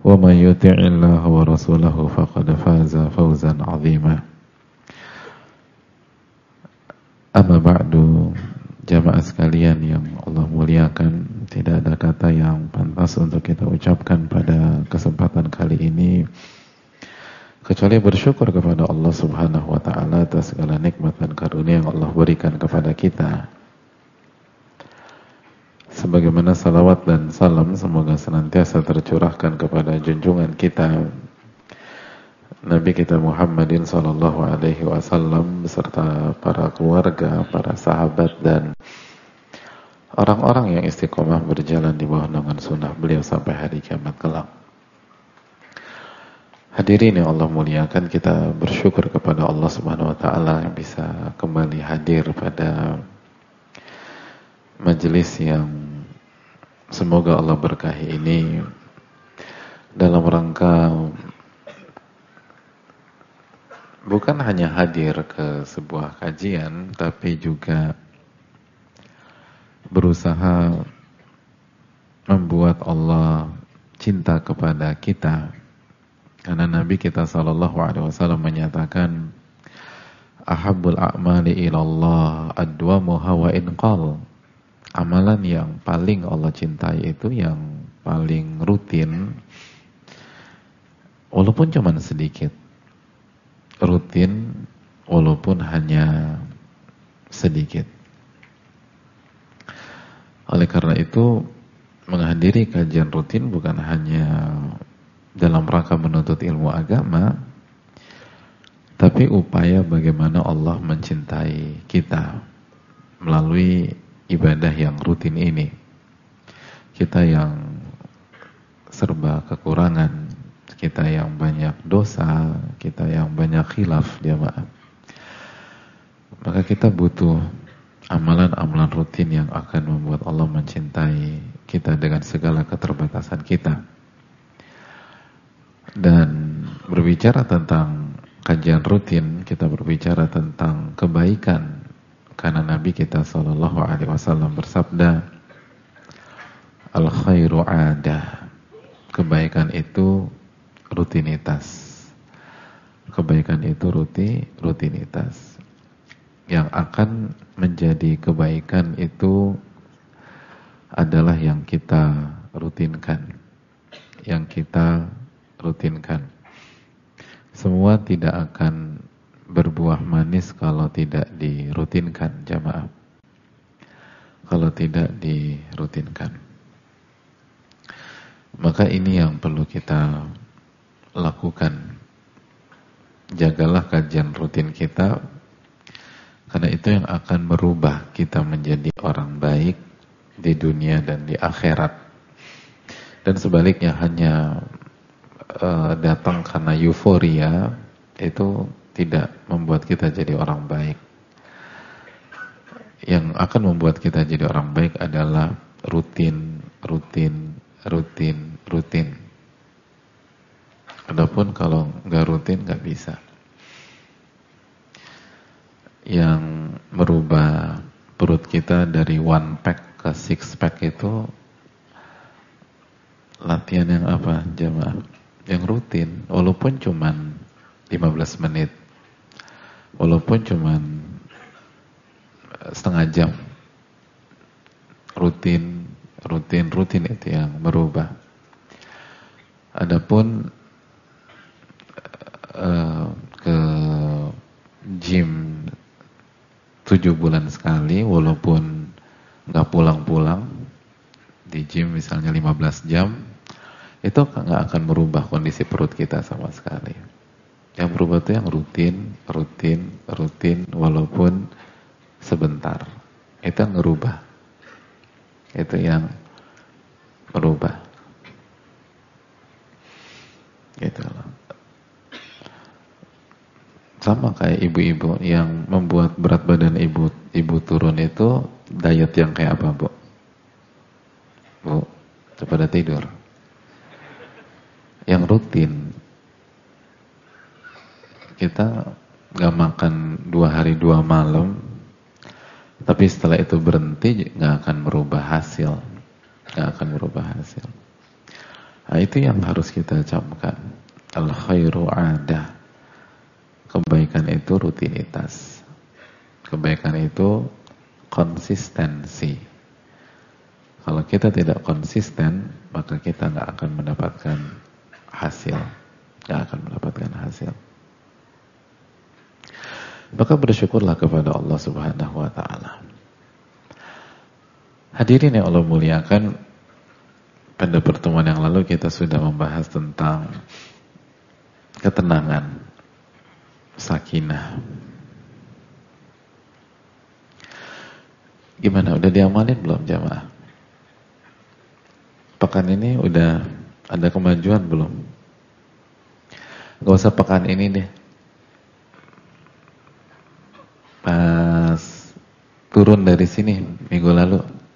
ومن يطع الله ورسوله فقد فاز فوزا عظيما Amma ba'du, jamaah sekalian yang Allah muliakan, tidak ada kata yang pantas untuk kita ucapkan pada kesempatan kali ini kecuali bersyukur kepada Allah Subhanahu wa taala atas segala nikmat dan karunia yang Allah berikan kepada kita. Sebagaimana salawat dan salam semoga senantiasa tercurahkan kepada junjungan kita Nabi kita Muhammadin sallallahu alaihi wasallam beserta para keluarga, para sahabat dan orang-orang yang istiqomah berjalan di bawah naungan sunnah beliau sampai hari kiamat kelak. Hadirin yang Allah muliakan, kita bersyukur kepada Allah Subhanahu wa taala yang bisa kembali hadir pada majelis yang semoga Allah berkahi ini dalam rangka bukan hanya hadir ke sebuah kajian, tapi juga berusaha membuat Allah cinta kepada kita. Karena Nabi kita sallallahu alaihi wasallam menyatakan, ahabbul a'mali ilallah adwamuha wa in qal. Amalan yang paling Allah cintai itu yang paling rutin, walaupun cuma sedikit. Rutin walaupun hanya sedikit. Oleh karena itu, menghadiri kajian rutin bukan hanya dalam rangka menuntut ilmu agama, tapi upaya bagaimana Allah mencintai kita melalui ibadah yang rutin ini. Kita yang serba kekurangan, kita yang banyak dosa, kita yang banyak khilaf, jamaah. Maka kita butuh amalan-amalan rutin yang akan membuat Allah mencintai kita dengan segala keterbatasan kita. Dan berbicara tentang kajian rutin, kita berbicara tentang kebaikan. Karena Nabi kita sallallahu alaihi wasallam bersabda, al khairu adah. Kebaikan itu rutinitas. Kebaikan itu rutinitas. Yang akan menjadi kebaikan itu adalah yang kita rutinkan. Yang kita rutinkan. Semua tidak akan berbuah manis kalau tidak dirutinkan, jamaah. Kalau tidak dirutinkan. Maka ini yang perlu kita lakukan. Jagalah kajian rutin kita, karena itu yang akan merubah kita menjadi orang baik di dunia dan di akhirat. Dan sebaliknya, hanya datang karena euforia itu tidak membuat kita jadi orang baik. Yang akan membuat kita jadi orang baik adalah rutin. Adapun kalau nggak rutin nggak bisa. Yang merubah perut kita dari 1 pack ke 6 pack itu latihan yang apa, jamaah? Yang rutin, walaupun cuman 15 menit, walaupun cuman setengah jam. Rutin itu yang merubah. Adapun ke gym 7 bulan sekali, walaupun nggak pulang-pulang di gym misalnya 15 jam, itu nggak akan merubah kondisi perut kita sama sekali. Yang berubah itu yang rutin, walaupun sebentar. Itu yang ngerubah. Itu yang merubah. Gitu loh. Sama kayak ibu-ibu yang membuat berat badan ibu turun itu diet yang kayak apa, Bu? Bu, pada tidur. Yang rutin. Kita gak makan 2 hari 2 malam, tapi setelah itu berhenti gak akan merubah hasil. Gak akan merubah hasil. Nah, itu yang harus kita camkan. Al khairu adah. Kebaikan itu rutinitas. Kebaikan itu konsistensi. Kalau kita tidak konsisten, maka kita nggak akan mendapatkan hasil. Nggak akan mendapatkan hasil. Maka bersyukurlah kepada Allah Subhanahu wa ta'ala. Hadirin yang Allah muliakan, pada pertemuan yang lalu kita sudah membahas tentang ketenangan, sakinah. Gimana, udah diamalin belum jamaah? Pekan ini udah ada kemajuan belum? Gak usah pekan ini deh. Pas turun dari sini minggu lalu,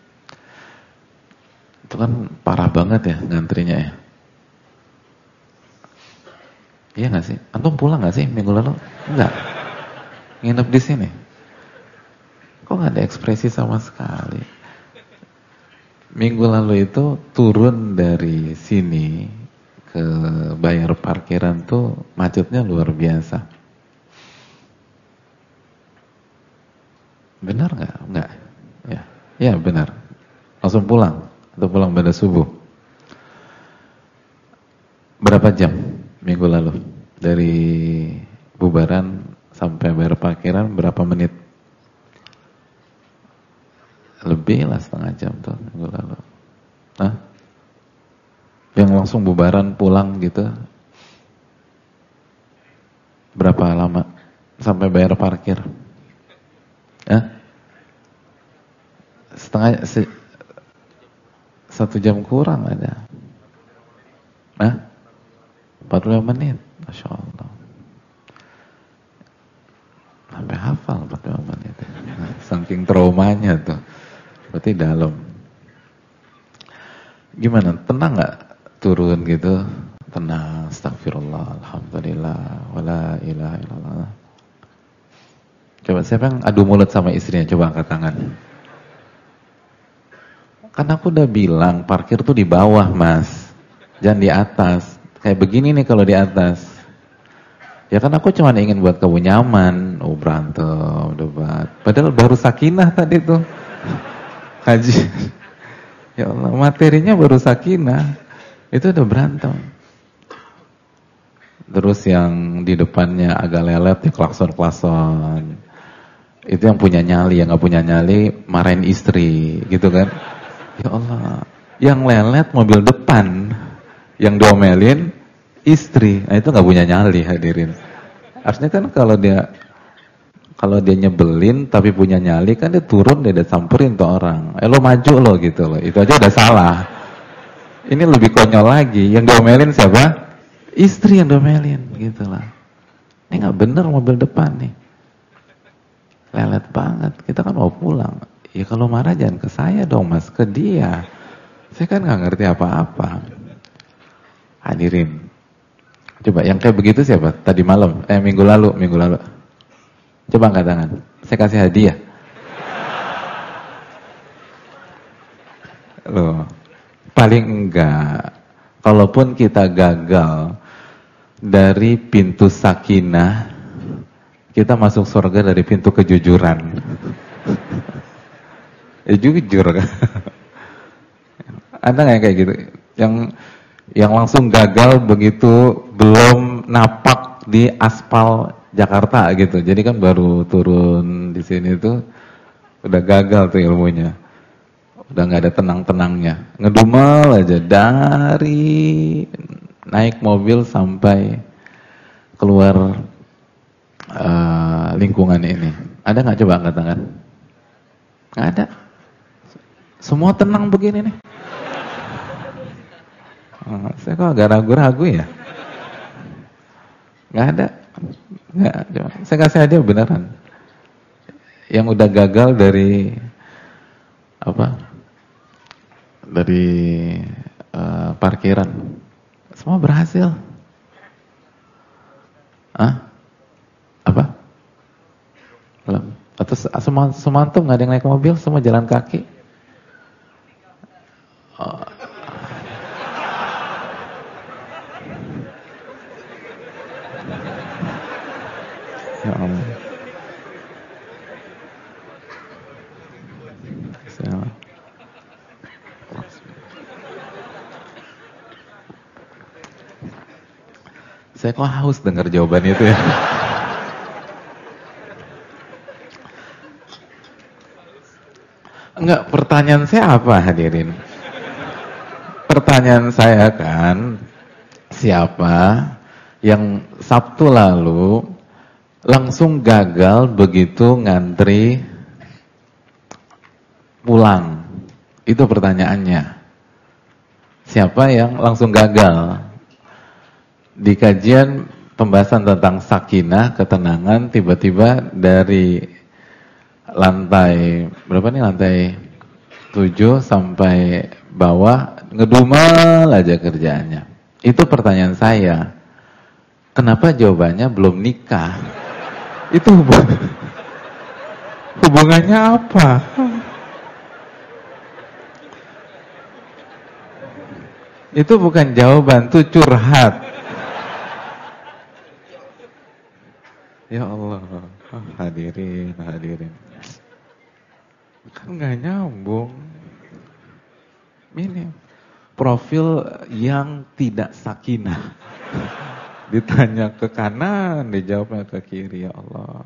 itu kan parah banget ya ngantrinya ya. Iya gak sih? Antum pulang gak sih minggu lalu? Enggak. Nginep di sini. Kok gak ada ekspresi sama sekali? Minggu lalu itu turun dari sini ke bayar parkiran tuh macetnya luar biasa. Benar nggak? Nggak. Ya, ya benar. Langsung pulang atau pulang pada subuh. Berapa jam minggu lalu dari bubaran sampai bayar parkiran berapa menit? Lebih lah setengah jam tuh minggu lalu. Hah? Yang langsung bubaran pulang gitu? Berapa lama sampai bayar parkir? Hah? Satu jam kurang ada. Hah? 45 menit. Masya Allah. Sampai hafal 45 menit. Saking traumanya tuh. Berarti dalam. Gimana? Tenang gak turun gitu? Tenang. Astagfirullah. Alhamdulillah. Wala ilaha illallah. Coba siapa yang adu mulut sama istrinya? Coba angkat tangan. Kan aku udah bilang parkir tuh di bawah mas, jangan di atas. Kayak begini nih kalau di atas. Ya kan aku cuma ingin buat kamu nyaman. Oh berantem, debat. Padahal baru sakinah tadi tuh. Haji. Ya Allah, materinya baru sakinah. Itu udah berantem. Terus yang di depannya agak lelet ya klakson-klakson. Itu yang punya nyali, yang gak punya nyali marahin istri, gitu kan. Ya Allah, yang lelet mobil depan, yang diomelin istri. Nah itu gak punya nyali hadirin. Artinya kan kalau dia nyebelin tapi punya nyali kan dia turun, dia samperin tuh orang. Lo maju lo gitu loh. Itu aja udah salah. Ini lebih konyol lagi. Yang diomelin siapa? Istri yang diomelin gitu lah. Ini gak bener mobil depan nih. Lelet banget. Kita kan mau pulang. Ya kalau marah jangan ke saya dong mas, ke dia. Saya kan gak ngerti apa-apa. Hadirin. Coba yang kayak begitu siapa? Tadi malam, minggu lalu. Coba angkat tangan. Saya kasih hadiah. Loh, paling enggak. Kalaupun kita gagal dari pintu sakinah, kita masuk surga dari pintu kejujuran. Ya jujur kan. Ada nggak yang kayak gitu? Yang langsung gagal begitu belum napak di aspal Jakarta gitu. Jadi kan baru turun di sini tuh udah gagal tuh ilmunya. Udah nggak ada tenang-tenangnya. Ngedumel aja dari naik mobil sampai keluar lingkungan ini. Ada nggak coba angkat tangan? Nggak ada. Semua tenang begini nih. Saya kok agak ragu-ragu ya. Nggak ada. Nggak. Saya kasih hadiah beneran. Yang udah gagal dari apa? Dari parkiran. Semua berhasil. Apa? Belum. Atau semua antum nggak ada yang naik mobil, semua jalan kaki. Saya kok haus dengar jawaban itu ya. Enggak, pertanyaan saya apa hadirin? Pertanyaan saya kan, siapa yang Sabtu lalu langsung gagal begitu ngantri pulang? Itu pertanyaannya. Siapa yang langsung gagal? Di kajian pembahasan tentang sakinah, ketenangan, tiba-tiba dari lantai, berapa nih, lantai 7 sampai bawah, ngedumel aja kerjaannya. Itu pertanyaan saya. Kenapa jawabannya belum nikah? Itu hubungannya apa? Itu bukan jawaban, itu curhat. Ya Allah, hadirin. Kan nggak nyambung. Ini profil yang tidak sakinah. Ditanya ke kanan, dijawabnya ke kiri. Ya Allah.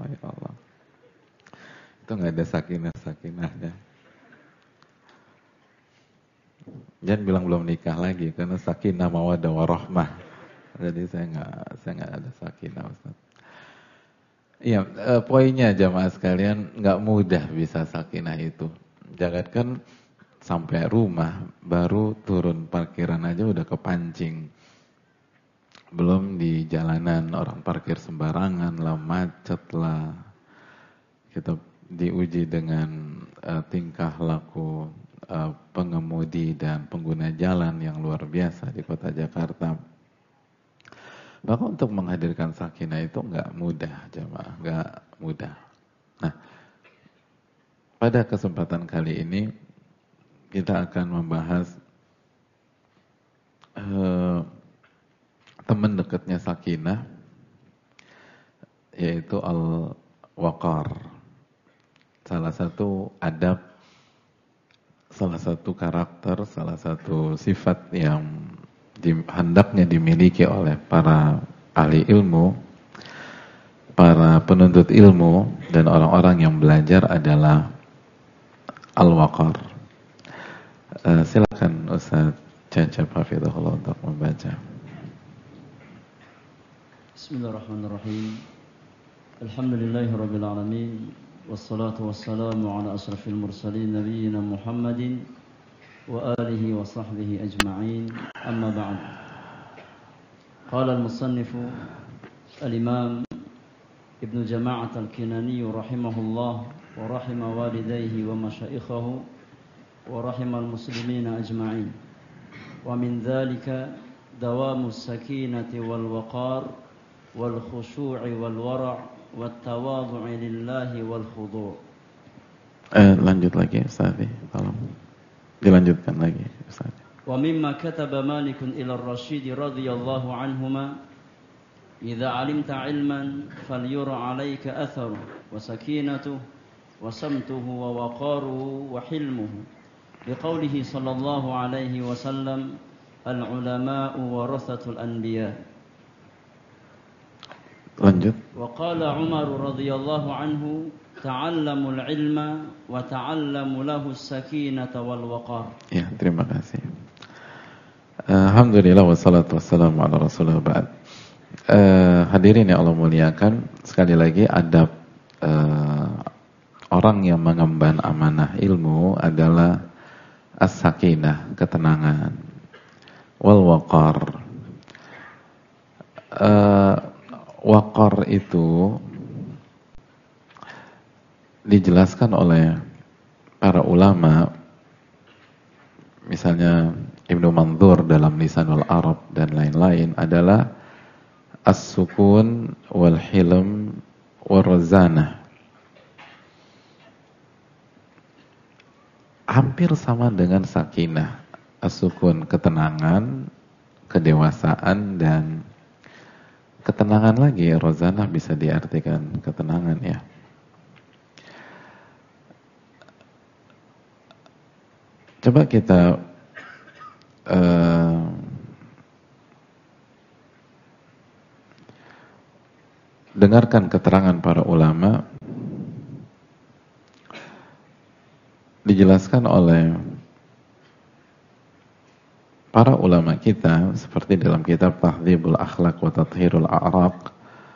Itu nggak ada sakinahnya. Jangan bilang belum nikah lagi, karena sakinah mawaddah warahmah. Jadi saya nggak ada sakinah, Ustaz. Iya, poinnya jamaah sekalian, nggak mudah bisa sakinah itu. Jangankan sampai rumah, baru turun parkiran aja udah kepancing. Belum di jalanan, orang parkir sembarangan lah, macet lah. Kita diuji dengan tingkah laku pengemudi dan pengguna jalan yang luar biasa di kota Jakarta. Maka untuk menghadirkan sakinah itu nggak mudah, jemaah, nggak mudah. Nah, pada kesempatan kali ini kita akan membahas teman dekatnya sakinah, yaitu al-waqar. Salah satu adab, salah satu karakter, salah satu sifat yang hendaknya dimiliki oleh para ahli ilmu, para penuntut ilmu, dan orang-orang yang belajar adalah al-waqar. Silakan Ustaz Cecep Hafizahullah untuk membaca. Bismillahirrahmanirrahim. Alhamdulillahirabbil alamin. Wassalatu wassalamu ala asrafil mursalin nabiyina Muhammadin wa alihi wa sahbihi ajma'in. Amma ba'd. Qala al-musannif al-imam Ibn Jama'at al-Kinani rahimahullah wa rahima walidayhi wa masyaikhahu wa rahima al-muslimina ajma'in. Wa min dhalika dawamu as-sakinati wal waqar wal khushu'i wal wara' wat tawadhu'i lillahi wal khudu'. Lanjut lagi Ustaz, tolong. Dilanjutkan lagi Ustaz. Wa mimma kataba Malik ila ar-Rashid radhiyallahu anhuma idza 'alimta 'ilman falyura 'alayka atharu wa sakinatuhu wa samtuhu wa waqaruhu wa hilmuhu biqaulihi sallallahu alaihi wasallam al-'ulama'u warathatul anbiya'. Lanjut. Wa qala Umar radhiyallahu anhu ta'allamul ilma wa ta'allamu lahu as-sakinata wal waqar. Ya, terima kasih. Alhamdulillah wassalatu wassalamu ala Rasulillah ba'd. Hadirin yang Allah muliakan, sekali lagi adab orang yang mengemban amanah ilmu adalah as-sakinah, ketenangan, wal waqar. Waqar itu dijelaskan oleh para ulama, misalnya Ibnu Mandzur dalam Lisanul Arab dan lain-lain, adalah as-sukun wal hilm wal razanah. Hampir sama dengan sakinah. As-sukun ketenangan, kedewasaan, dan ketenangan lagi, rozanah bisa diartikan ketenangan ya. Coba kita dengarkan keterangan para ulama, dijelaskan oleh para ulama kita seperti dalam kitab Tahdhibul Akhlaq wa Tathhirul A'raq.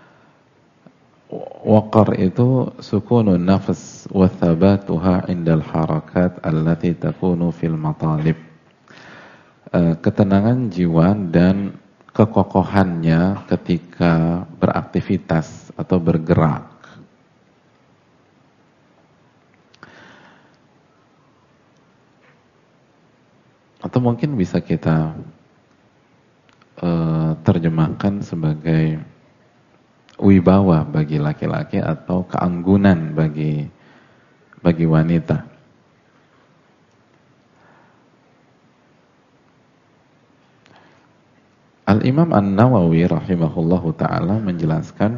Waqar itu sukunun nafs wa thabatuha indal harakat allati takunu fil matalib. Ketenangan jiwa dan kekokohannya ketika beraktivitas atau bergerak. Atau mungkin bisa kita terjemahkan sebagai wibawa bagi laki-laki atau keanggunan bagi wanita. Al-Imam An-Nawawi rahimahullahu ta'ala menjelaskan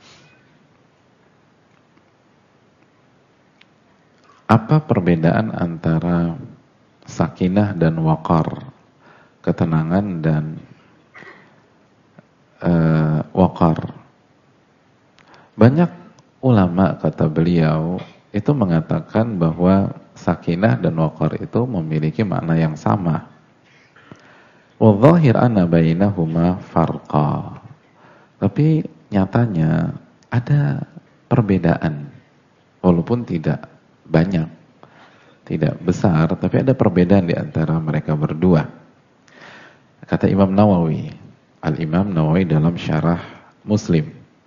apa perbedaan antara sakinah dan waqar, ketenangan dan waqar. Banyak ulama, kata beliau, itu mengatakan bahwa sakinah dan waqar itu memiliki makna yang sama. Wadh-dhahir anna bainahuma farqa. Tapi nyatanya ada perbedaan, walaupun tidak banyak, tidak besar, tapi ada perbedaan di antara mereka berdua. Kata Imam Nawawi, Al-Imam Nawawi dalam syarah Muslim,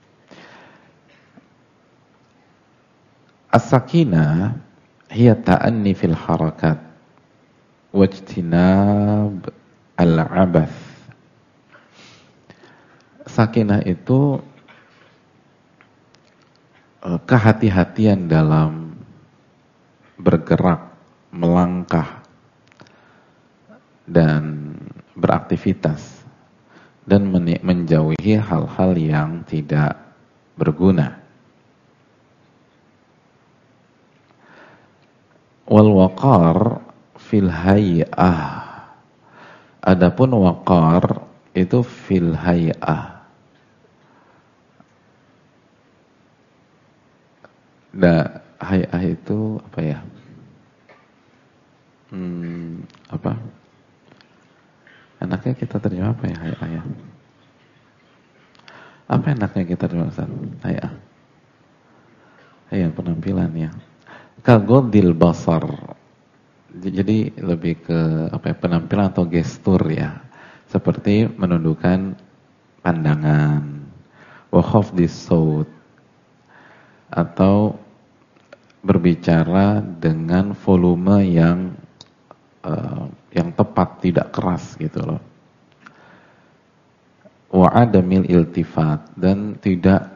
as-sakinah hiya ta'anni fil harakat wajtinab al-abath. Sakinah itu kehati-hatian dalam bergerak, melangkah dan beraktivitas, dan menjauhi hal-hal yang tidak berguna. Wal waqar fil hay'ah. Adapun waqar itu fil hay'ah. Hay'ah itu apa ya? Apa? Enaknya kita terjemah apa ya hay'ah ya? Apa enaknya kita terjemah hay'ah? Hay'ah penampilan ya. Kagodil basar. Jadi lebih ke apa ya, penampilan atau gestur ya. Seperti menundukkan pandangan, wa khafdis saut, atau berbicara dengan volume yang tepat, tidak keras gitu loh. Wa adamil iltifat, dan tidak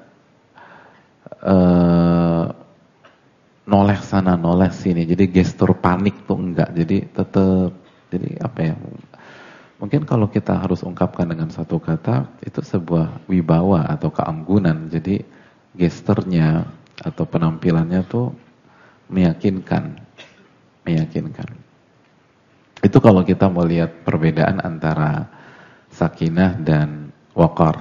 noleh sana noleh sini, jadi gestur panik tuh enggak, jadi tetap, jadi apa ya, mungkin kalau kita harus ungkapkan dengan satu kata, itu sebuah wibawa atau keanggunan, jadi gesturnya atau penampilannya tuh meyakinkan. Itu kalau kita mau lihat perbedaan antara sakinah dan waqar.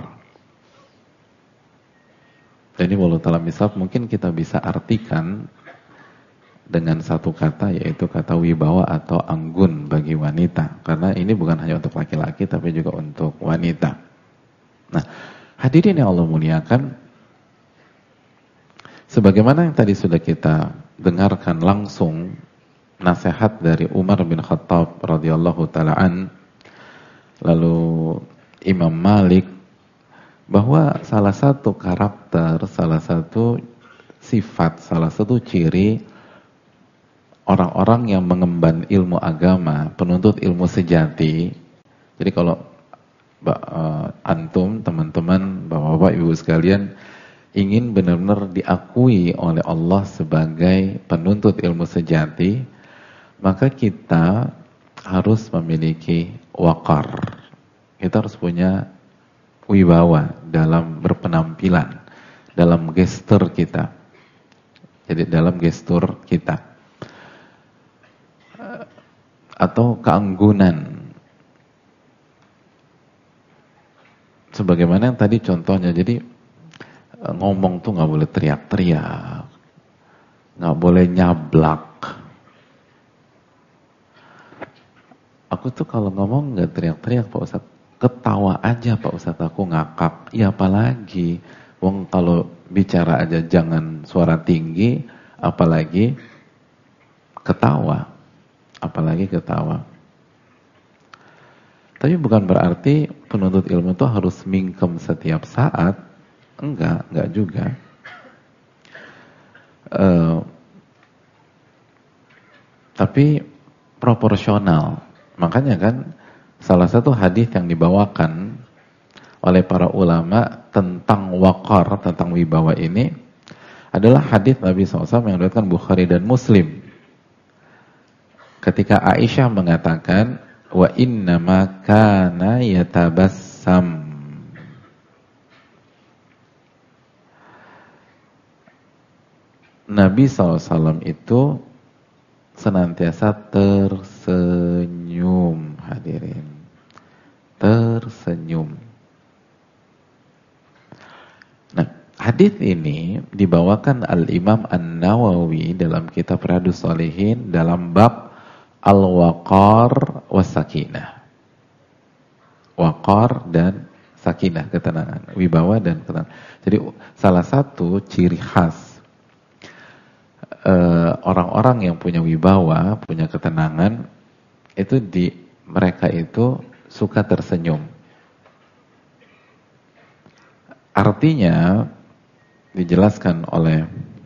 Jadi walau ta'ala misal mungkin kita bisa artikan dengan satu kata, yaitu kata wibawa atau anggun bagi wanita. Karena ini bukan hanya untuk laki-laki, tapi juga untuk wanita. Nah, hadirin yang Allah muliakan, sebagaimana yang tadi sudah kita dengarkan langsung nasihat dari Umar bin Khattab radhiyallahu ta'ala an, lalu Imam Malik, bahwa salah satu karakter, salah satu sifat, salah satu ciri orang-orang yang mengemban ilmu agama, penuntut ilmu sejati. Jadi kalau antum, teman-teman, bapak-bapak, ibu sekalian, ingin benar-benar diakui oleh Allah sebagai penuntut ilmu sejati, maka kita harus memiliki waqar. Kita harus punya wibawa dalam berpenampilan, dalam gestur kita. Jadi dalam gestur kita. Atau keanggunan. Sebagaimana yang tadi contohnya, jadi ngomong tuh nggak boleh teriak-teriak, nggak boleh nyablak. Aku tuh kalau ngomong nggak teriak-teriak Pak Ustadz, ketawa aja Pak Ustadz, aku ngakak. Ya apalagi, wong kalau bicara aja jangan suara tinggi, apalagi ketawa, apalagi ketawa. Tapi bukan berarti penuntut ilmu itu harus mingkem setiap saat. Enggak juga. Tapi proporsional. Makanya kan salah satu hadis yang dibawakan oleh para ulama tentang waqar, tentang wibawa ini adalah hadis Nabi SAW yang diriwayatkan Bukhari dan Muslim. Ketika Aisyah mengatakan, wa innama kana yatabassam. Nabi SAW itu senantiasa tersenyum, hadirin. Tersenyum. Nah, hadis ini dibawakan Al-Imam An-Nawawi dalam kitab Riyadhus Shalihin dalam bab Al-Waqar was-Sakinah. Waqar dan sakinah, ketenangan. Wibawa dan ketenangan. Jadi salah satu ciri khas orang-orang yang punya wibawa, punya ketenangan, itu mereka itu suka tersenyum. Artinya dijelaskan oleh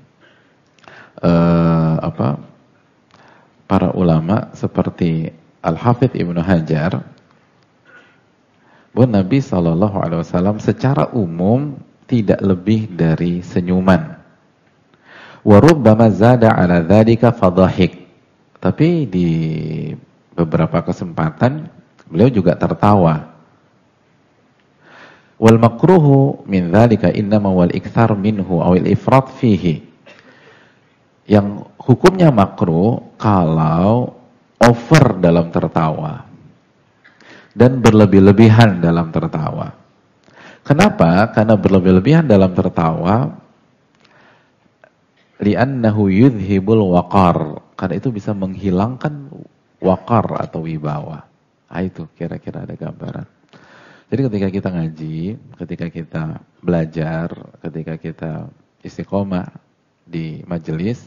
para ulama seperti Al-Hafidz Ibnu Hajar, bahwa Nabi SAW secara umum tidak lebih dari senyuman. Wa rubbama zada 'ala dzalika fadhahik. Tapi di beberapa kesempatan beliau juga tertawa. Wal makruhu min dzalika innama wal iktsar minhu aw al ifrat fihi. Yang hukumnya makruh kalau over dalam tertawa dan berlebih-lebihan dalam tertawa. Kenapa? Karena berlebih-lebihan dalam tertawa, li'annahu yudhibul waqar, karena itu bisa menghilangkan waqar atau wibawa. Itu kira-kira ada gambaran. Jadi ketika kita ngaji, ketika kita belajar, ketika kita istiqomah di majelis,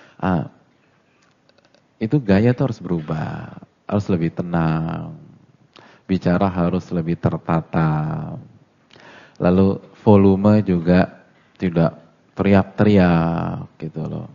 itu gaya tuh harus berubah, harus lebih tenang, bicara harus lebih tertata, lalu volume juga tidak teriak-teriak gitu loh.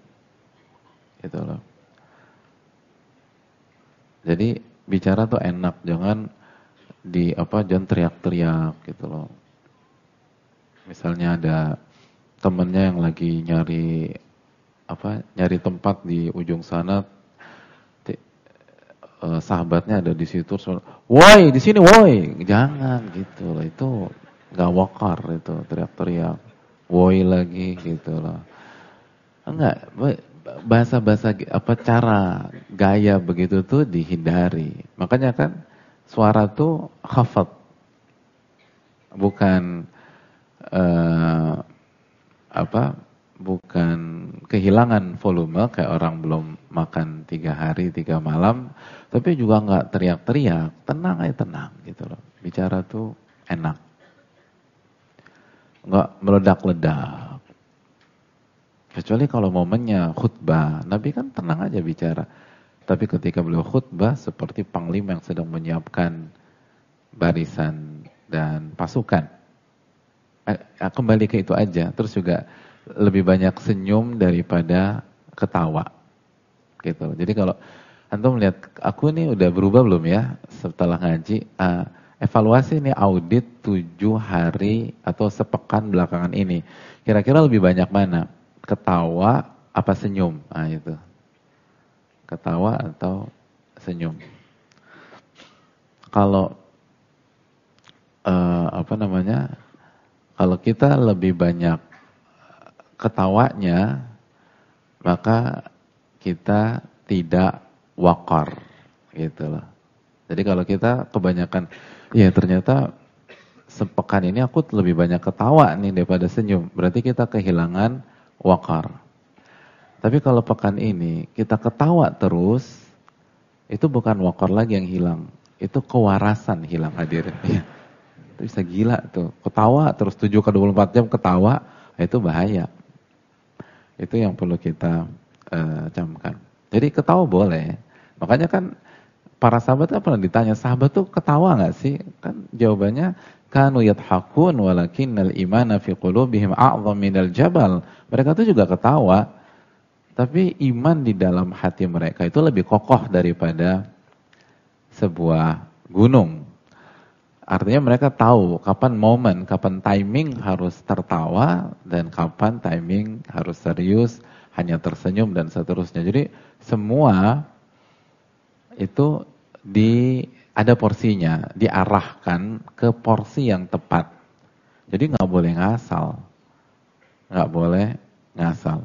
Jadi bicara tuh enak, jangan jangan teriak-teriak gitu loh. Misalnya ada temennya yang lagi nyari tempat di ujung sana, sahabatnya ada di situ, woi di sini woi, jangan gitu loh, itu nggak wakar itu teriak-teriak, woi lagi gitu loh. Enggak, bahasa-bahasa cara gaya begitu tuh dihindari. Makanya kan suara tuh khafat, bukan bukan kehilangan volume kayak orang belum makan 3 hari 3 malam, tapi juga nggak teriak-teriak, tenang aja, tenang gitu loh. Bicara tuh enak, nggak meledak-ledak. Kecuali kalau momennya khutbah, Nabi kan tenang aja bicara. Tapi ketika beliau khutbah seperti panglima yang sedang menyiapkan barisan dan pasukan. Kembali ke itu aja. Terus juga lebih banyak senyum daripada ketawa. Gitu. Jadi kalau antum melihat aku nih udah berubah belum ya setelah ngaji, evaluasi nih audit 7 hari atau sepekan belakangan ini. Kira-kira lebih banyak mana? Ketawa apa senyum? Itu. Ketawa atau senyum. Kalau kalau kita lebih banyak ketawanya, maka kita tidak wakar gitu loh. Jadi kalau kita kebanyakan, ya ternyata sepekan ini aku lebih banyak ketawa nih daripada senyum. Berarti kita kehilangan waqar. Tapi kalau pekan ini kita ketawa terus, itu bukan waqar lagi yang hilang. Itu kewarasan hilang hadirin. Itu bisa gila tuh. Ketawa terus 7/24 jam ketawa, itu bahaya. Itu yang perlu kita camkan. Jadi ketawa boleh. Makanya kan para sahabat kan pernah ditanya, sahabat tuh ketawa nggak sih? Kan jawabannya, kanu yadhakun walakinnal imana fi qulubihim a'zam minal jabal. Mereka tuh juga ketawa, tapi iman di dalam hati mereka itu lebih kokoh daripada sebuah gunung. Artinya mereka tahu kapan momen, kapan timing harus tertawa, dan kapan timing harus serius, hanya tersenyum dan seterusnya. Jadi semua itu ada porsinya, diarahkan ke porsi yang tepat. Jadi nggak boleh ngasal, nggak boleh ngasal.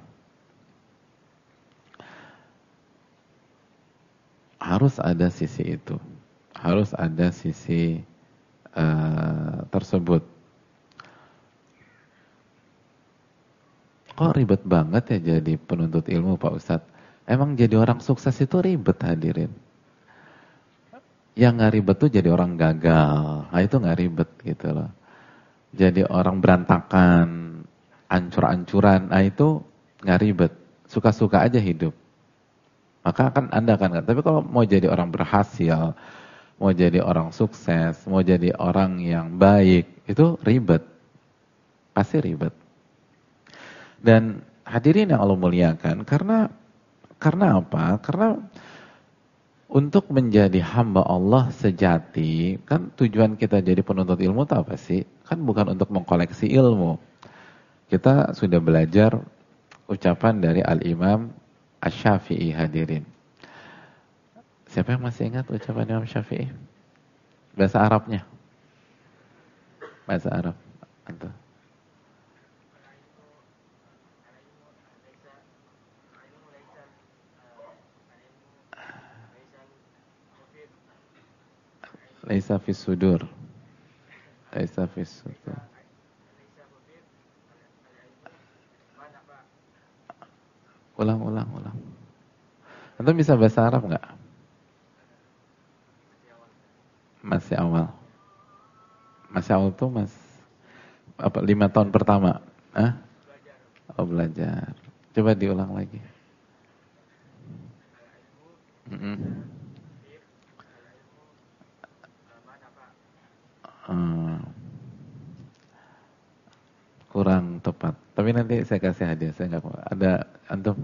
Harus ada sisi itu, harus ada sisi tersebut. Kok ribet banget ya jadi penuntut ilmu Pak Ustadz? Emang jadi orang sukses itu ribet hadirin. Yang gak ribet tuh jadi orang gagal. Nah itu gak ribet gitu loh. Jadi orang berantakan, ancur-ancuran, nah itu gak ribet. Suka-suka aja hidup. Maka kan Anda kan, tapi kalau mau jadi orang berhasil, mau jadi orang sukses, mau jadi orang yang baik, itu ribet. Pasti ribet. Dan hadirin yang Allah muliakan, karena apa? Karena untuk menjadi hamba Allah sejati, kan tujuan kita jadi penuntut ilmu itu apa sih? Kan bukan untuk mengkoleksi ilmu. Kita sudah belajar ucapan dari Al-Imam Asy-Syafi'i hadirin. Siapa yang masih ingat ucapan Imam Syafi'i? Bahasa Arabnya. Bahasa Arab. Antum. Laisa fis sudur. Laisa fis sudur. Ulang. Antum bisa bahasa Arab enggak? Masih awal. Masih awal tuh 5 tahun pertama. Hah? Oh, belajar. Coba diulang lagi. Kurang tepat. Tapi nanti saya kasih hadiah. Saya enggak ada antum.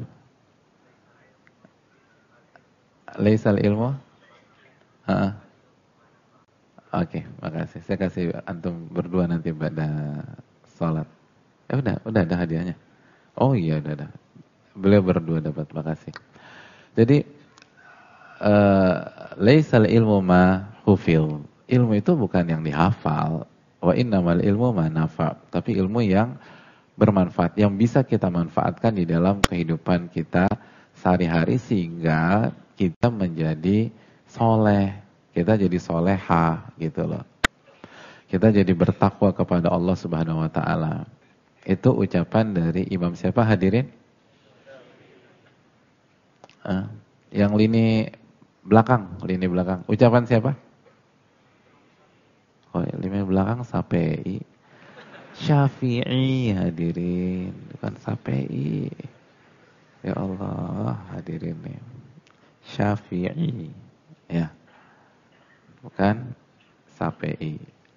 Laisal ilmu? Oke, makasih. Saya kasih antum berdua nanti pada salat. Udah ada hadiahnya. Oh iya, udah ada. Beliau berdua dapat, makasih. Jadi laisal ilmu ma hufil. Ilmu itu bukan yang dihafal. Wa innamal ilmu ma nafa. Tapi ilmu yang bermanfaat, yang bisa kita manfaatkan di dalam kehidupan kita sehari-hari sehingga kita menjadi soleh, kita jadi soleha gitu loh. Kita jadi bertakwa kepada Allah Subhanahu Wa Taala. Itu ucapan dari Imam siapa hadirin? Yang lini belakang. Ucapan siapa? Oh, lini belakang Syafi'i. Syafi'i hadirin, bukan Syafi'i. Ya Allah, hadirin nih. Syafi'i. Ya. Bukan Syafi'i.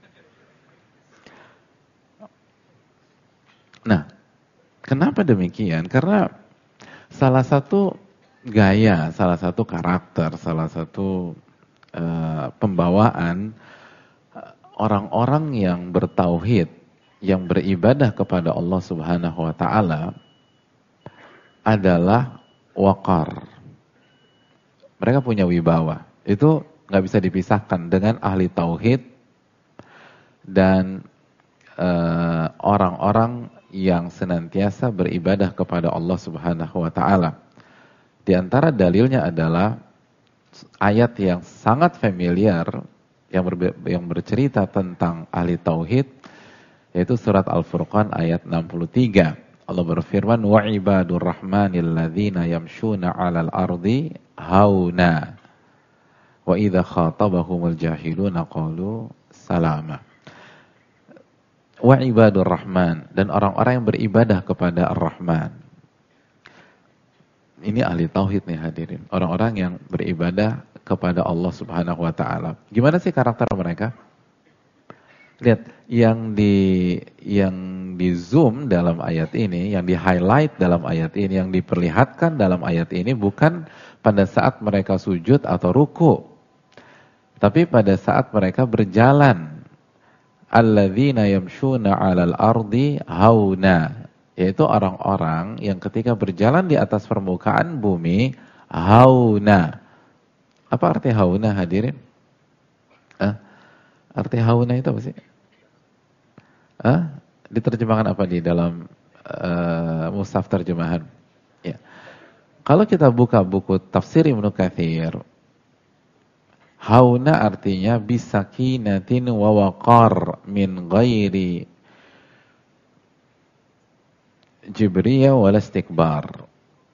Nah, kenapa demikian? Karena salah satu gaya, salah satu karakter, salah satu pembawaan orang-orang yang bertauhid, yang beribadah kepada Allah Subhanahu wa taala adalah waqar. Mereka punya wibawa. Itu nggak bisa dipisahkan dengan ahli tauhid dan orang-orang yang senantiasa beribadah kepada Allah Subhanahu wa taala. Di antara dalilnya adalah ayat yang sangat familiar yang bercerita tentang ahli tauhid, yaitu surat Al-Furqan ayat 63. Allah berfirman, wa ibadur rahmanil ladzina yamshuna 'alal ardi hauna wa idza khatabahumul jahiluna qalu salama. Wa ibadur rahman, dan orang-orang yang beribadah kepada Ar-Rahman. Ini ahli tauhid nih hadirin, orang-orang yang beribadah kepada Allah Subhanahu wa taala. Gimana sih karakter mereka? Lihat, yang di zoom dalam ayat ini, yang di highlight dalam ayat ini, yang diperlihatkan dalam ayat ini bukan pada saat mereka sujud atau ruku, tapi pada saat mereka berjalan. Alladzina yamshuna 'alal ardi hauna, yaitu orang-orang yang ketika berjalan di atas permukaan bumi hauna. Apa arti hauna hadirin? Arti hauna itu apa sih? Diterjemahkan apa di dalam mushaf terjemahan? Ya. Kalau kita buka buku tafsir Ibnu Katsir, hauna artinya bisakinatin wa waqar min ghairi jibriyah wala istikbar.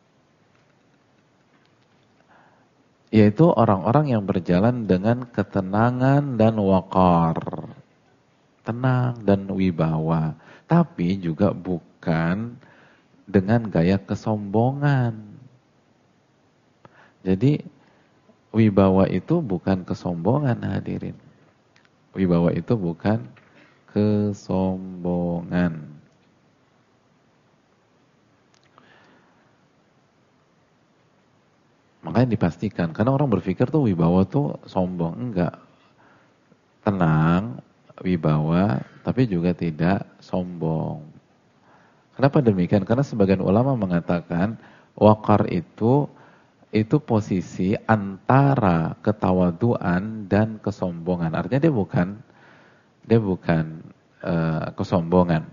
Yaitu orang-orang yang berjalan dengan ketenangan dan waqar. Tenang dan wibawa. Tapi juga bukan dengan gaya kesombongan. Jadi wibawa itu bukan kesombongan hadirin. Wibawa itu bukan kesombongan. Makanya dipastikan, karena orang berpikir tuh wibawa tuh sombong. Enggak. Tenang, wibawa, tapi juga tidak sombong. Kenapa demikian? Karena sebagian ulama mengatakan waqar itu posisi antara ketawaduan dan kesombongan. Artinya dia bukan kesombongan.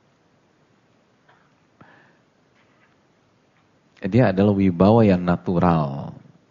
Dia adalah wibawa yang natural.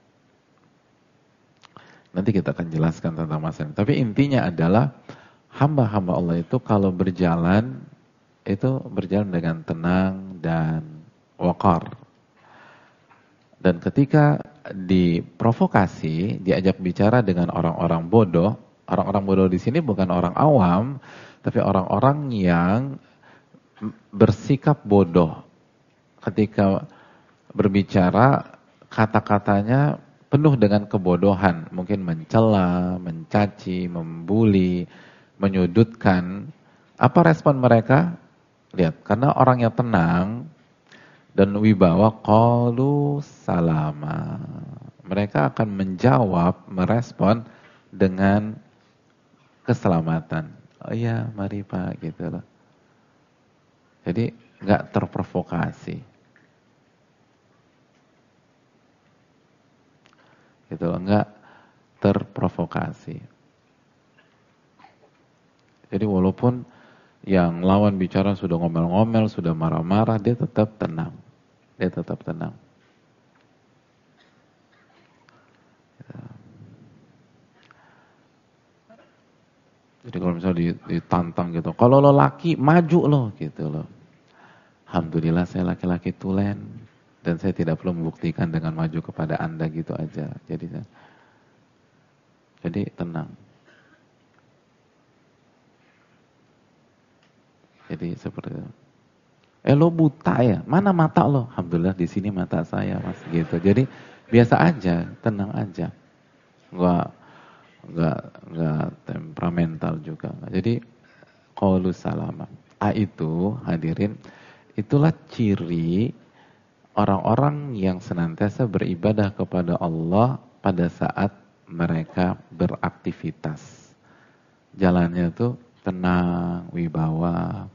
Nanti kita akan jelaskan tentang masalah ini. Tapi intinya adalah hamba-hamba Allah itu kalau berjalan, itu berjalan dengan tenang dan waqar. Dan ketika diprovokasi, diajak bicara dengan orang-orang bodoh di sini bukan orang awam, tapi orang-orang yang bersikap bodoh. Ketika berbicara, kata-katanya penuh dengan kebodohan, mungkin mencela, mencaci, membuli, menyudutkan. Apa respon mereka? Lihat, karena orang yang tenang dan wibawa, qalu salama. Mereka akan menjawab, merespon dengan keselamatan. Oh iya, mari Pak, gitu loh. Jadi nggak terprovokasi. Gitu, enggak terprovokasi. Jadi walaupun yang lawan bicara sudah ngomel-ngomel, sudah marah-marah, dia tetap tenang. Dia tetap tenang. Jadi kalau misalnya ditantang gitu, kalau lo laki, maju lo gitu loh. Alhamdulillah saya laki-laki tulen. Dan saya tidak perlu membuktikan dengan maju kepada Anda gitu aja. Jadi tenang. Jadi seperti itu. Lo buta ya? Mana mata lo? Alhamdulillah di sini mata saya Mas gitu. Jadi biasa aja, tenang aja. Enggak temperamental juga. Jadi qaulu salama. Itu hadirin, itulah ciri orang-orang yang senantiasa beribadah kepada Allah pada saat mereka beraktivitas. Jalannya tuh tenang, wibawa.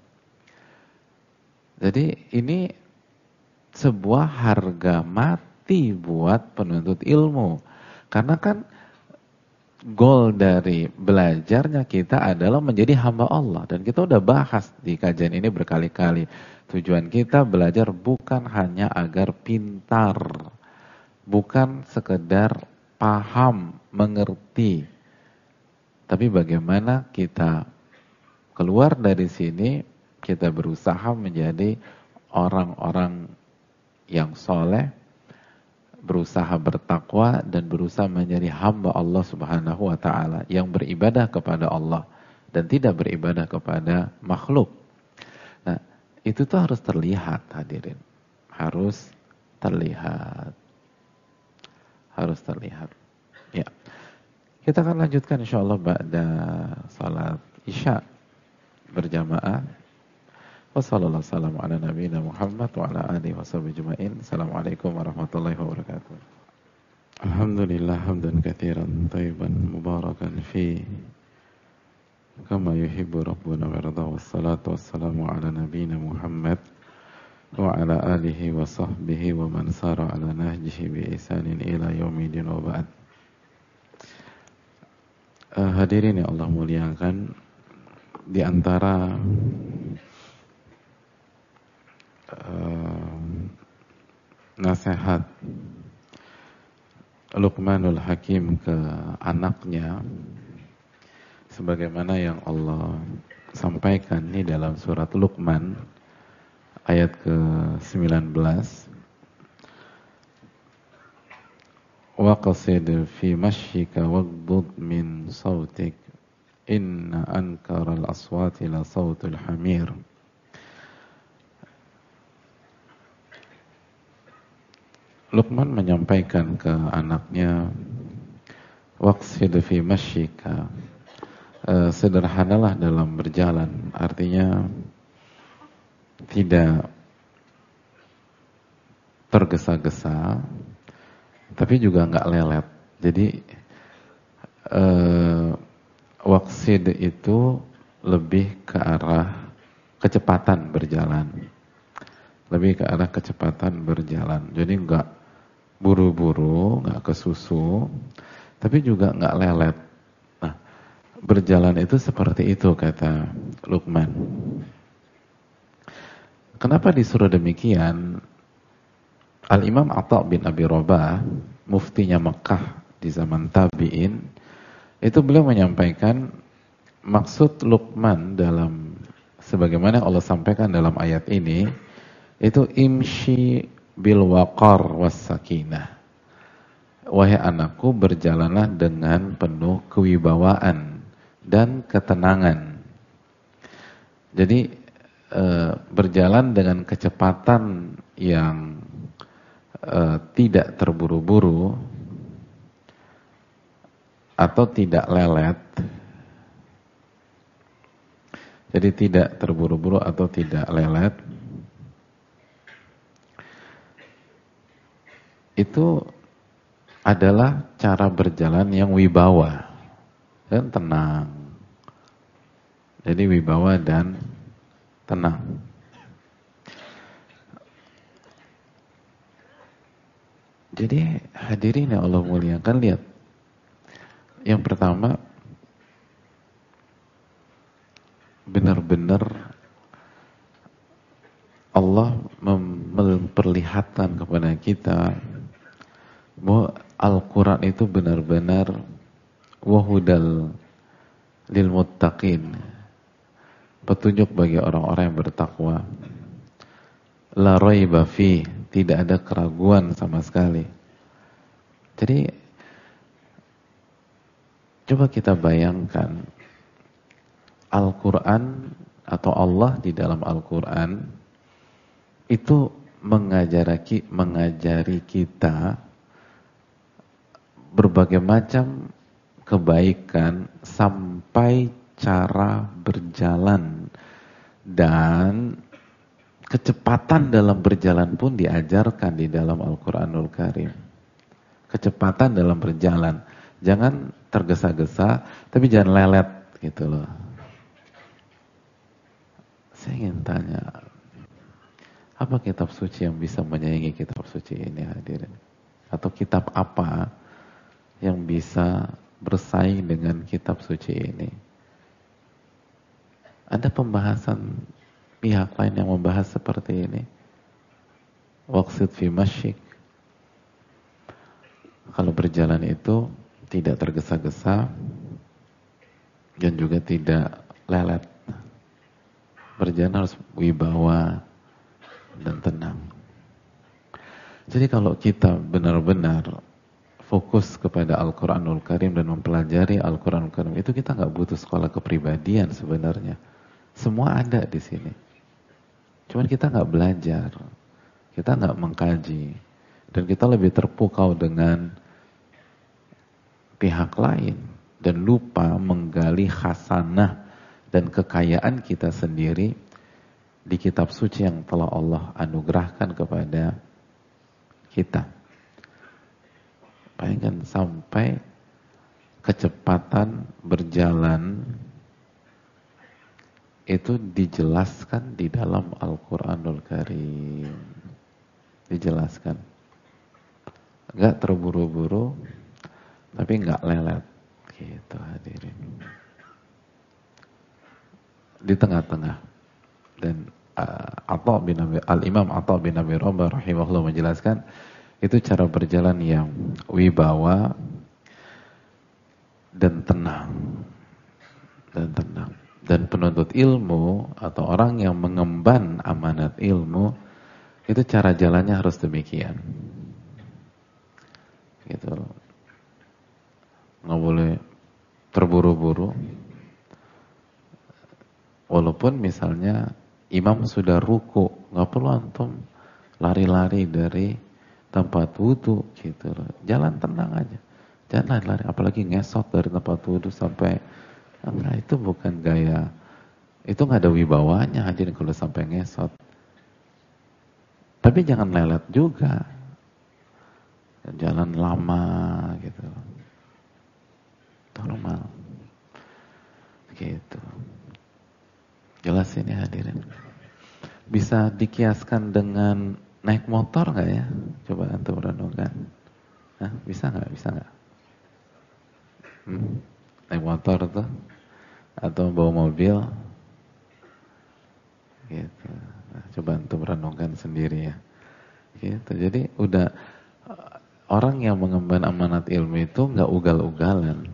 Jadi ini sebuah harga mati buat penuntut ilmu. Karena kan goal dari belajarnya kita adalah menjadi hamba Allah. Dan kita udah bahas di kajian ini berkali-kali. Tujuan kita belajar bukan hanya agar pintar, bukan sekedar paham, mengerti, Tapi bagaimana kita keluar dari sini, kita berusaha menjadi orang-orang yang soleh, berusaha bertakwa dan berusaha menjadi hamba Allah Subhanahu wa taala yang beribadah kepada Allah dan tidak beribadah kepada makhluk. Nah, itu tuh harus terlihat, hadirin. Harus terlihat. Harus terlihat. Ya. Kita akan lanjutkan insyaallah ba'da salat Isya berjamaah. Wassalamualaikum ala nabiyina Muhammad wa ala alihi washabihi ajmain. Assalamualaikum warahmatullahi wabarakatuh. Alhamdulillah hamdan katsiran thayyiban mubarakan fi kama yuhibbu rabbuna wa yarda. Wassalatu wassalamu ala nabiyina Muhammad wa ala alihi wa sahbihi wa man sara ala nahjihi bi ihsanin ila yaumidin wa ba'd. Hadirin yang Allah muliakan, di antara nasihat Luqmanul Hakim ke anaknya sebagaimana yang Allah sampaikan di dalam surat Luqman ayat ke-19, waqsid fi mashyika waghdud min sautik inna ankaral aswati la sautul hamir. Luqman menyampaikan ke anaknya, waqsid fi mashyika, sederhanalah dalam berjalan, artinya tidak tergesa-gesa tapi juga enggak lelet. Jadi waqsid itu lebih ke arah kecepatan berjalan. Lebih ke arah kecepatan berjalan. Jadi enggak buru-buru, enggak kesusu, tapi juga enggak lelet. Nah, berjalan itu seperti itu kata Luqman. Kenapa disuruh demikian? Al-Imam Atha bin Abi Rabah, muftinya Mekah di zaman tabi'in, itu beliau menyampaikan maksud Luqman dalam sebagaimana Allah sampaikan dalam ayat ini, itu imshi bil waqar was sakinah. Wahai anakku, berjalanlah dengan penuh kewibawaan dan ketenangan. Jadi berjalan dengan kecepatan yang tidak terburu-buru atau tidak lelet. Jadi tidak terburu-buru atau tidak lelet. Itu adalah cara berjalan yang wibawa dan tenang. Jadi wibawa dan tenang. Jadi hadirin yang Allah muliakan, lihat. Yang pertama, benar-benar Allah memperlihatkan kepada kita bahwa Al-Quran itu benar-benar wahudal lil muttaqin, petunjuk bagi orang-orang yang bertakwa. La raiba fi, tidak ada keraguan sama sekali. Jadi coba kita bayangkan Al-Quran atau Allah di dalam Al-Quran itu mengajari kita berbagai macam kebaikan sampai cara berjalan, dan kecepatan dalam berjalan pun diajarkan di dalam Al-Quranul Karim. Kecepatan dalam berjalan, jangan tergesa-gesa, tapi jangan lelet gitu loh. Saya ingin tanya, apa kitab suci yang bisa menyaingi kitab suci ini, hadirin? Atau kitab apa yang bisa bersaing dengan kitab suci ini? Ada pembahasan pihak lain yang membahas seperti ini? Waqsid fi masyik. Kalau berjalan itu tidak tergesa-gesa, dan juga tidak lelet. Berjalan harus wibawa dan tenang. Jadi kalau kita benar-benar fokus kepada Al-Quranul Karim dan mempelajari Al-Quranul Karim, itu kita nggak butuh sekolah kepribadian sebenarnya. Semua ada di sini. Cuman kita nggak belajar, kita nggak mengkaji, dan kita lebih terpukau dengan pihak lain dan lupa menggali khasanah dan kekayaan kita sendiri di kitab suci yang telah Allah anugerahkan kepada kita. Bayangkan sampai kecepatan berjalan itu dijelaskan di dalam Al-Quranul Karim. Dijelaskan. Enggak terburu-buru, tapi enggak lelet. Gitu hadirin. Di tengah-tengah. Dan Al-Imam Atha bin Abi Rabah rahimahullah menjelaskan, itu cara berjalan yang wibawa dan tenang. Dan tenang. Dan penuntut ilmu atau orang yang mengemban amanat ilmu, itu cara jalannya harus demikian. Gitu. Nggak boleh terburu-buru. Walaupun misalnya imam sudah ruku, nggak perlu antum lari-lari dari tempat wudu gitu. Jalan tenang aja. Jangan lari, apalagi ngesot dari tempat wudu sampai, nah itu bukan gaya, itu nggak ada wibawanya hadirin kalau sampai ngesot. Tapi jangan lelet juga, jalan lama gitu, normal, gitu. Jelas ini hadirin. Bisa dikiaskan dengan naik motor nggak ya? Coba antum renungkan. Hah, bisa nggak? Bisa nggak? Naik motor tuh? Atau bawa mobil, gitu. Nah, coba antum renungkan sendiri ya, gitu. Jadi udah, orang yang mengemban amanat ilmu itu nggak ugal-ugalan,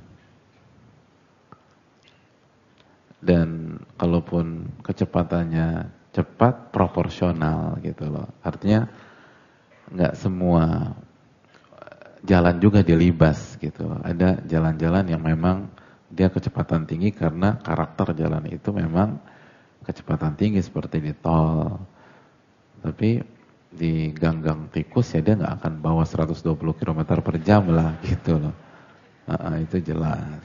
dan kalaupun kecepatannya cepat proporsional gitu loh. Artinya nggak semua jalan juga dilibas gitu loh. Ada jalan-jalan yang memang dia kecepatan tinggi karena karakter jalan itu memang kecepatan tinggi seperti di tol. Tapi di gang-gang tikus ya dia nggak akan bawa 120 km per jam lah gitu loh. Itu jelas.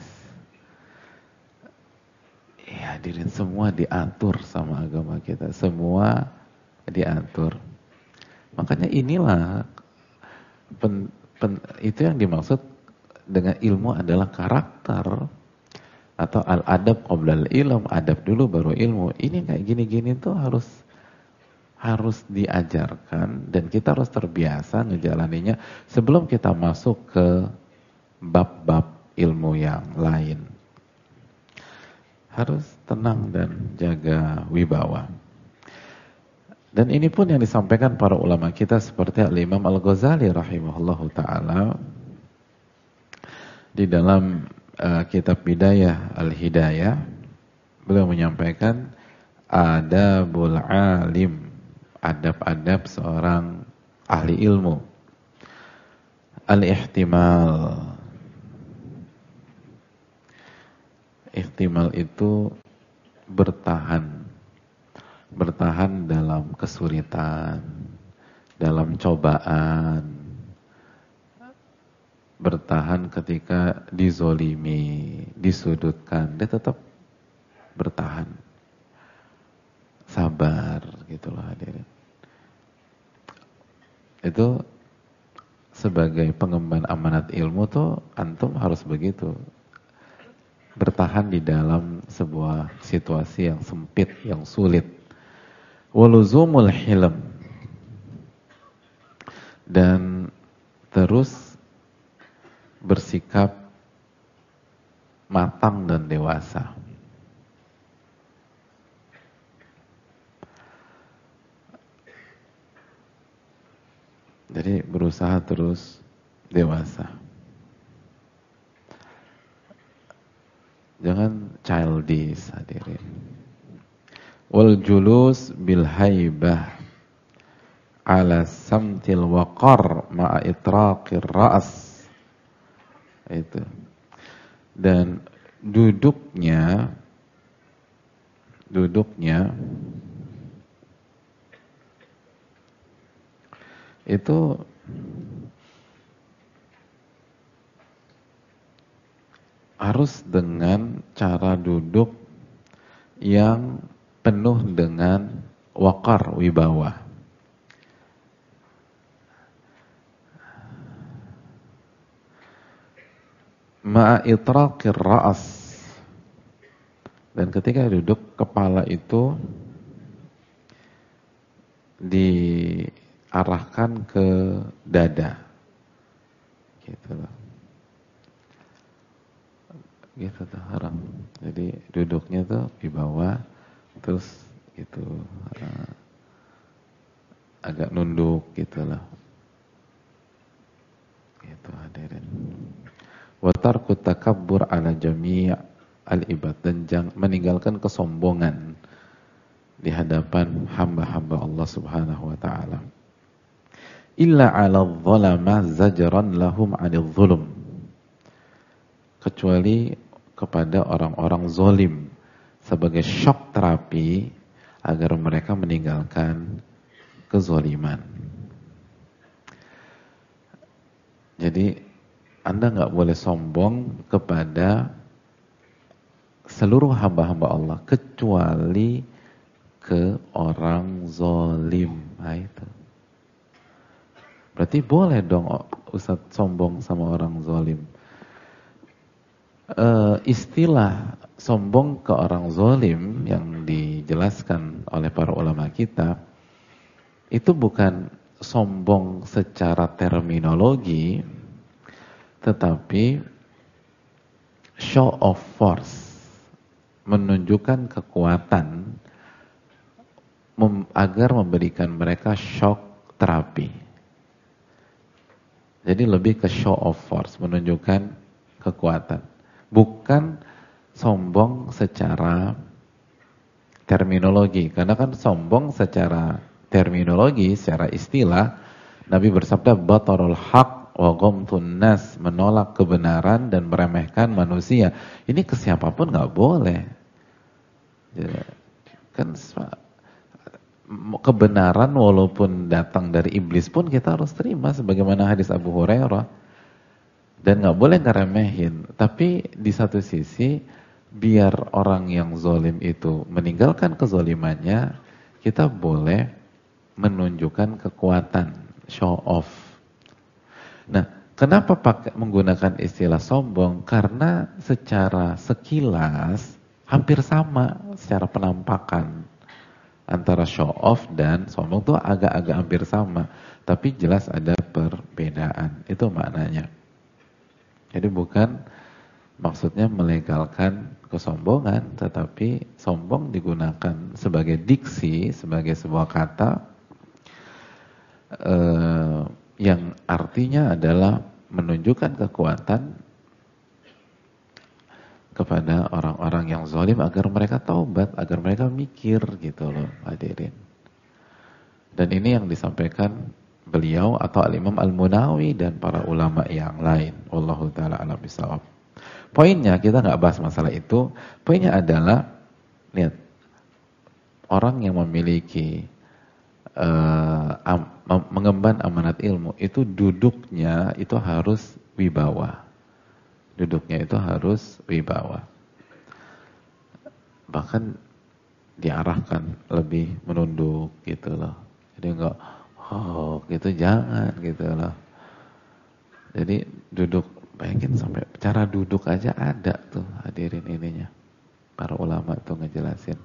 Ya hadirin, semua diatur sama agama kita. Semua diatur. Makanya inilah itu yang dimaksud dengan ilmu adalah karakter. Atau al-adab qoblal ilm, adab dulu baru ilmu. Ini kayak gini-gini tuh harus diajarkan dan kita harus terbiasa ngejalaninya sebelum kita masuk ke bab-bab ilmu yang lain. Harus tenang dan jaga wibawa. Dan ini pun yang disampaikan para ulama kita seperti Al-Imam Al-Ghazali rahimahullahu ta'ala di dalam kitab Bidayah Al-Hidayah, beliau menyampaikan adabul alim, adab-adab seorang ahli ilmu. Al-ihtimal, ihtimal itu bertahan dalam kesulitan, dalam cobaan, bertahan ketika dizolimi, disudutkan, dia tetap bertahan, sabar, gitulah hadirin. Itu sebagai pengemban amanat ilmu tuh antum harus begitu, bertahan di dalam sebuah situasi yang sempit, yang sulit. Waluzumul hilm, dan terus bersikap matang dan dewasa. Jadi berusaha terus dewasa. Jangan childish hadirin. Wal julus bil haibah ala samtil waqar ma'a itraqir ra's. Itu. Dan duduknya itu harus dengan cara duduk yang penuh dengan waqar, wibawa. Ma'a itraqir ra's. Dan ketika duduk, kepala itu diarahkan ke dada. Gitu loh. Gitu tuh orang. Jadi duduknya tuh di bawah, terus gitu agak nunduk gitu loh. Gitu hadirin. Wa tarku takabbur ala jami' al-ibad, dan meninggalkan kesombongan di hadapan hamba-hamba Allah Subhanahu wa taala. Illa 'ala adh-dhalama zajran lahum 'anil zulm. Kecuali kepada orang-orang zalim sebagai shock terapi agar mereka meninggalkan kezaliman. Jadi Anda nggak boleh sombong kepada seluruh hamba-hamba Allah kecuali ke orang zalim. Nah, itu. Berarti boleh dong Ustaz sombong sama orang zalim. Istilah sombong ke orang zalim yang dijelaskan oleh para ulama kita itu bukan sombong secara terminologi, tetapi show of force, menunjukkan kekuatan agar memberikan mereka shock terapi. Jadi lebih ke show of force, menunjukkan kekuatan, bukan sombong secara terminologi. Karena kan sombong secara terminologi, secara istilah, Nabi bersabda batarul haq wa ghamtun nas, menolak kebenaran dan meremehkan manusia. Ini ke siapapun nggak boleh. Jadi, kan kebenaran walaupun datang dari iblis pun kita harus terima, sebagaimana hadis Abu Hurairah, dan nggak boleh ngeremehin. Tapi di satu sisi, biar orang yang zalim itu meninggalkan kezalimannya, kita boleh menunjukkan kekuatan, show off. Nah, kenapa menggunakan istilah sombong? Karena secara sekilas hampir sama secara penampakan. Antara show off dan sombong itu agak-agak hampir sama, tapi jelas ada perbedaan. Itu maknanya. Jadi bukan maksudnya melegalkan kesombongan, tetapi sombong digunakan sebagai diksi, sebagai sebuah kata yang artinya adalah menunjukkan kekuatan kepada orang-orang yang zalim agar mereka taubat, agar mereka mikir gitu loh hadirin. Dan ini yang disampaikan beliau atau Al-Imam Al-Munawi dan para ulama yang lain. Wallahu ta'ala a'lam bishawab. Poinnya, kita nggak bahas masalah itu. Poinnya adalah, lihat, orang yang memiliki mengemban amanat ilmu itu duduknya itu harus wibawa. Duduknya itu harus wibawa. Bahkan diarahkan lebih menunduk gitu loh. Jadi enggak gitu, jangan gitu loh. Jadi duduk, bayangin sampai cara duduk aja ada tuh hadirin ininya. Para ulama tuh ngejelasin.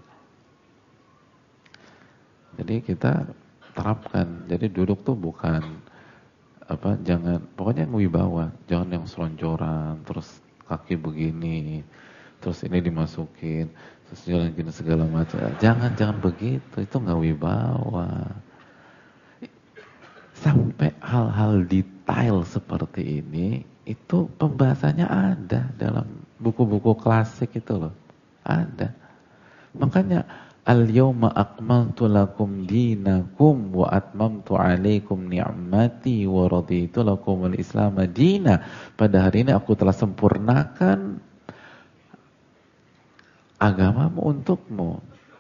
Jadi kita terapkan. Jadi duduk tuh bukan jangan, pokoknya yang wibawa, jangan yang selonjoran, terus kaki begini, terus ini dimasukin, terus jalan gini segala macam. Jangan begitu, itu nggak wibawa. Sampai hal-hal detail seperti ini, itu pembahasannya ada dalam buku-buku klasik itu loh. Ada. Makanya al-yawma akmaltu lakum dinakum wa atmamtu alaikum ni'mati wa raditu lakumul Islam madina. Pada hari ini aku telah sempurnakan agamamu untukmu.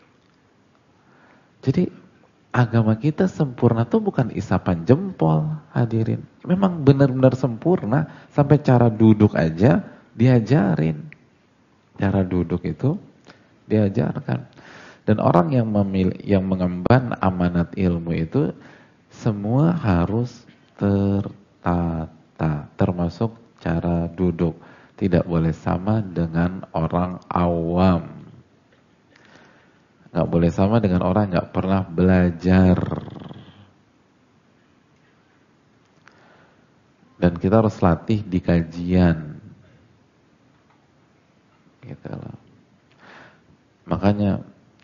Jadi agama kita sempurna tuh bukan isapan jempol, hadirin. Memang benar-benar sempurna, sampai cara duduk aja diajarin. Cara duduk itu diajarkan. Dan orang yang mengemban amanat ilmu itu semua harus tertata, termasuk cara duduk. Tidak boleh sama dengan orang awam. Nggak boleh sama dengan orang yang nggak pernah belajar. Dan kita harus latih di kajian. Gitu loh. Makanya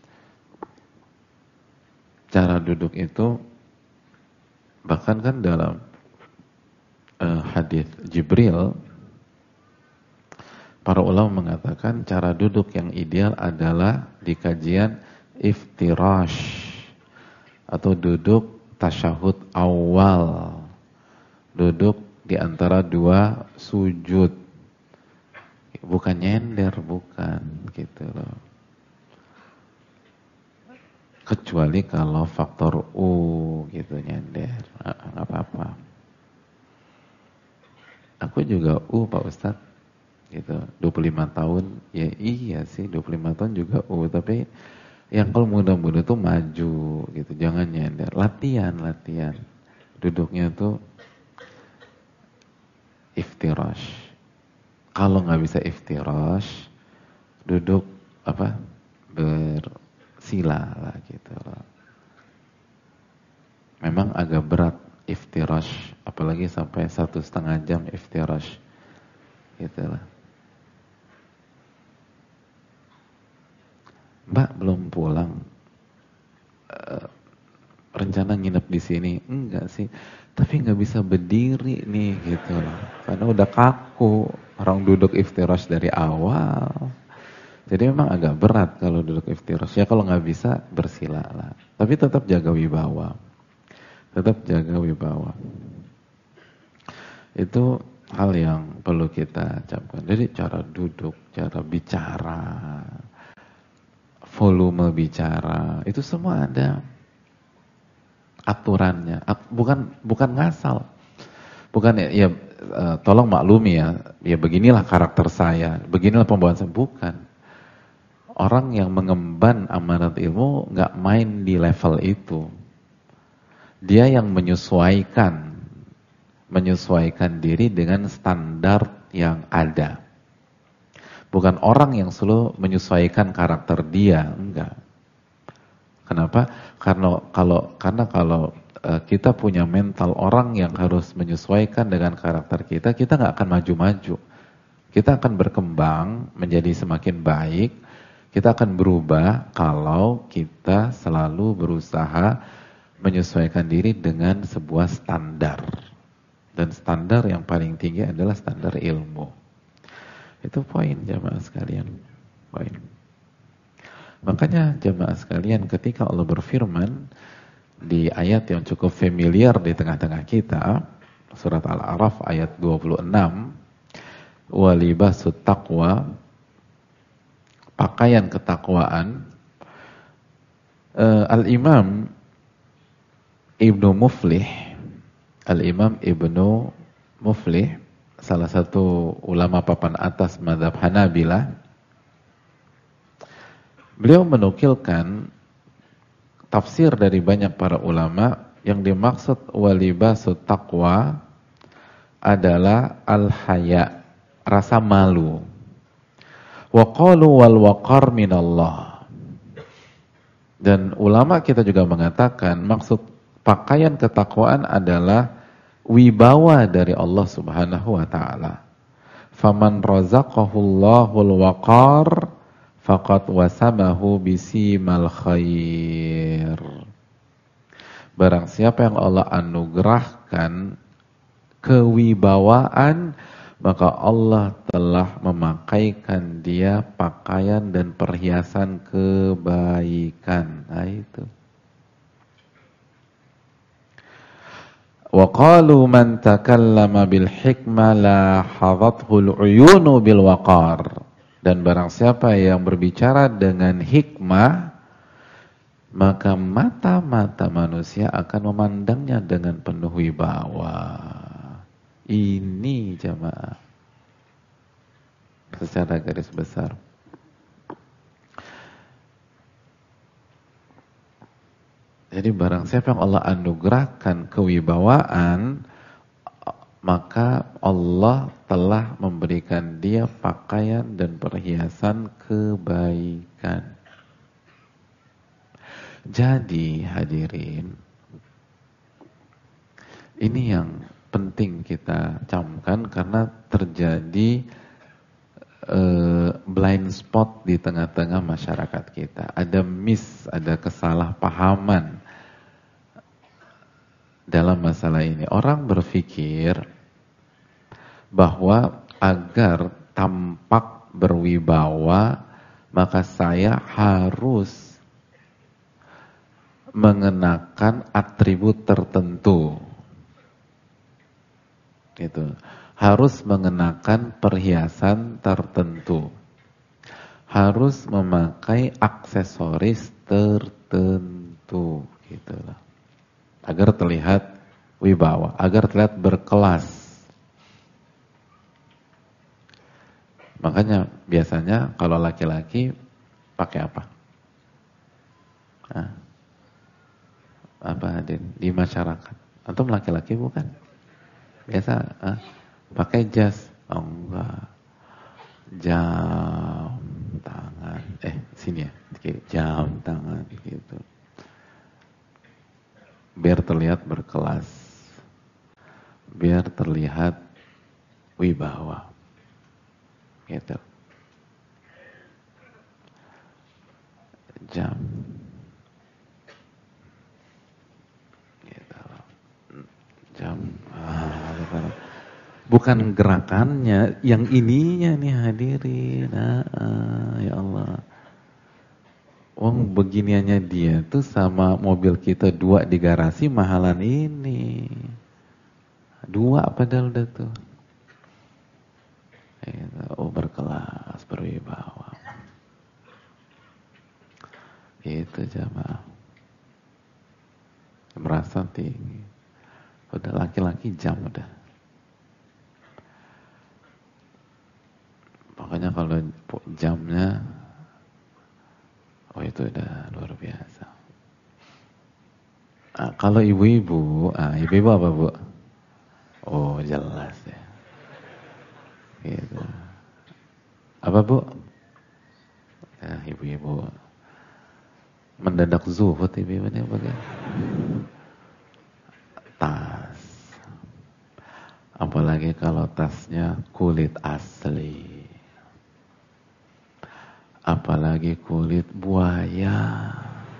cara duduk itu bahkan kan dalam hadis Jibril, para ulama mengatakan cara duduk yang ideal adalah di kajian iftirash atau duduk tasyahud awal, duduk di antara dua sujud, bukan nyender, bukan gitu loh. Kecuali kalau faktor U gitu, nyender, nggak apa-apa. Aku juga Pak Ustadz gitu, 25 tahun, ya iya sih 25 tahun juga tapi yang kalau muda-muda tuh maju gitu, jangan nyender, latihan, duduknya tuh iftirash. Kalau nggak bisa iftirash, duduk apa, bersila lah gitu loh. Memang agak berat iftirash, apalagi sampai 1,5 jam iftirash gitu lah. Mbak belum pulang, rencana nginep di sini? Enggak sih, tapi nggak bisa berdiri nih gitu loh, karena udah kaku, orang duduk iftirash dari awal. Jadi memang agak berat kalau duduk iftirash. Ya kalau nggak bisa bersila lah, tapi tetap jaga wibawa, Itu hal yang perlu kita camkan. Jadi cara duduk, cara bicara, volume bicara, itu semua ada aturannya. Bukan ngasal. Bukan ya tolong maklumi ya beginilah karakter saya, beginilah pembawaan saya, bukan. Orang yang mengemban amanat ilmu nggak main di level itu. Dia yang menyesuaikan diri dengan standar yang ada. Bukan orang yang selalu menyesuaikan karakter dia, enggak. Kenapa? Karena kalau kita punya mental orang yang harus menyesuaikan dengan karakter kita nggak akan maju-maju. Kita akan berkembang menjadi semakin baik, kita akan berubah kalau kita selalu berusaha menyesuaikan diri dengan sebuah standar. Dan standar yang paling tinggi adalah standar ilmu. Itu poin jamaah sekalian. Poin. Makanya jamaah sekalian, ketika Allah berfirman di ayat yang cukup familiar di tengah-tengah kita, surat Al-A'raf ayat 26, walibasut taqwa, pakaian ketakwaan. Al-Imam Ibnu Muflih, salah satu ulama papan atas mazhab Hanabilah, beliau menukilkan tafsir dari banyak para ulama yang dimaksud walibasut taqwa adalah al-haya, rasa malu. Wa qalu wal waqar minallah. Dan ulama kita juga mengatakan maksud pakaian ketakwaan adalah wibawa dari Allah Subhanahu wa taala. Faman razaqahullahul waqar faqad wasamahu bisimal khair. Barang siapa yang Allah anugerahkan kewibawaan, maka Allah telah memakaikan dia pakaian dan perhiasan kebaikan. Nah itu. Wa qalu man takallama bil hikmah la hadathu al-uyunu bil waqar. Dan barang siapa yang berbicara dengan hikmah, maka mata-mata manusia akan memandangnya dengan penuh wibawa. Ini jamaah secara garis besar. Jadi barang siapa yang Allah anugerahkan kewibawaan, maka Allah telah memberikan dia pakaian dan perhiasan kebaikan. Jadi hadirin, ini yang penting kita camkan karena terjadi blind spot di tengah-tengah masyarakat kita. Ada ada kesalahpahaman dalam masalah ini. Orang berpikir bahwa agar tampak berwibawa, maka saya harus mengenakan atribut tertentu. Gitu. Harus mengenakan perhiasan tertentu. Harus memakai aksesoris tertentu, gitu loh. Agar terlihat wibawa, agar terlihat berkelas. Makanya biasanya kalau laki-laki pakai apa? Nah, apa hadir di masyarakat? Antum laki-laki bukan? Biasa pakai jas. Oh enggak. Jam tangan. Sini ya. Jam tangan gitu. Biar terlihat berkelas. Biar terlihat wibawa. Gitu. Jam. Gitu. Jam. Bukan gerakannya, yang ininya nih hadirin. Ya Allah. Beginiannya dia tuh sama mobil kita 2 di garasi mahalan ini. 2 padahal udah tuh. Berkelas, berwibawa. Itu jamaah. Merasa tinggi. Udah laki-laki jam udah. Makanya kalau jamnya, itu udah luar biasa. Kalau ibu-ibu, ibu-ibu apa bu? Jelas ya. Gitu. Apa bu? Ibu-ibu. Mendadak zuhud ibu-ibu ini bagaimana? Tas. Apalagi kalau tasnya kulit asli. Apalagi kulit buaya.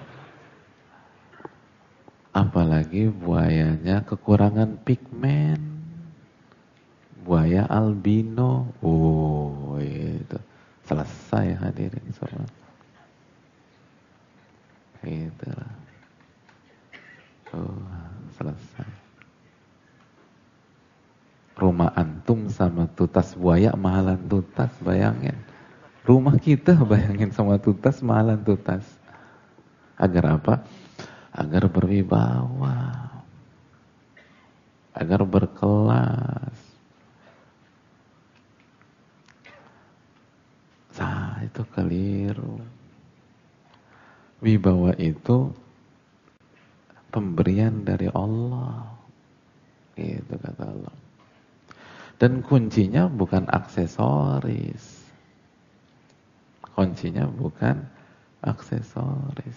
Apalagi buayanya kekurangan pigmen. Buaya albino. Itu selesai hadirin semua. Itulah. Selesai. Rumah antum sama tutas buaya mahalan tutas, bayangin. Rumah kita bayangin sama tutas mahalan tutas. Agar apa? Agar berwibawa. Agar berkelas. Itu keliru. Wibawa itu pemberian dari Allah. Gitu kata Allah. Dan kuncinya bukan aksesoris. Kuncinya bukan aksesoris.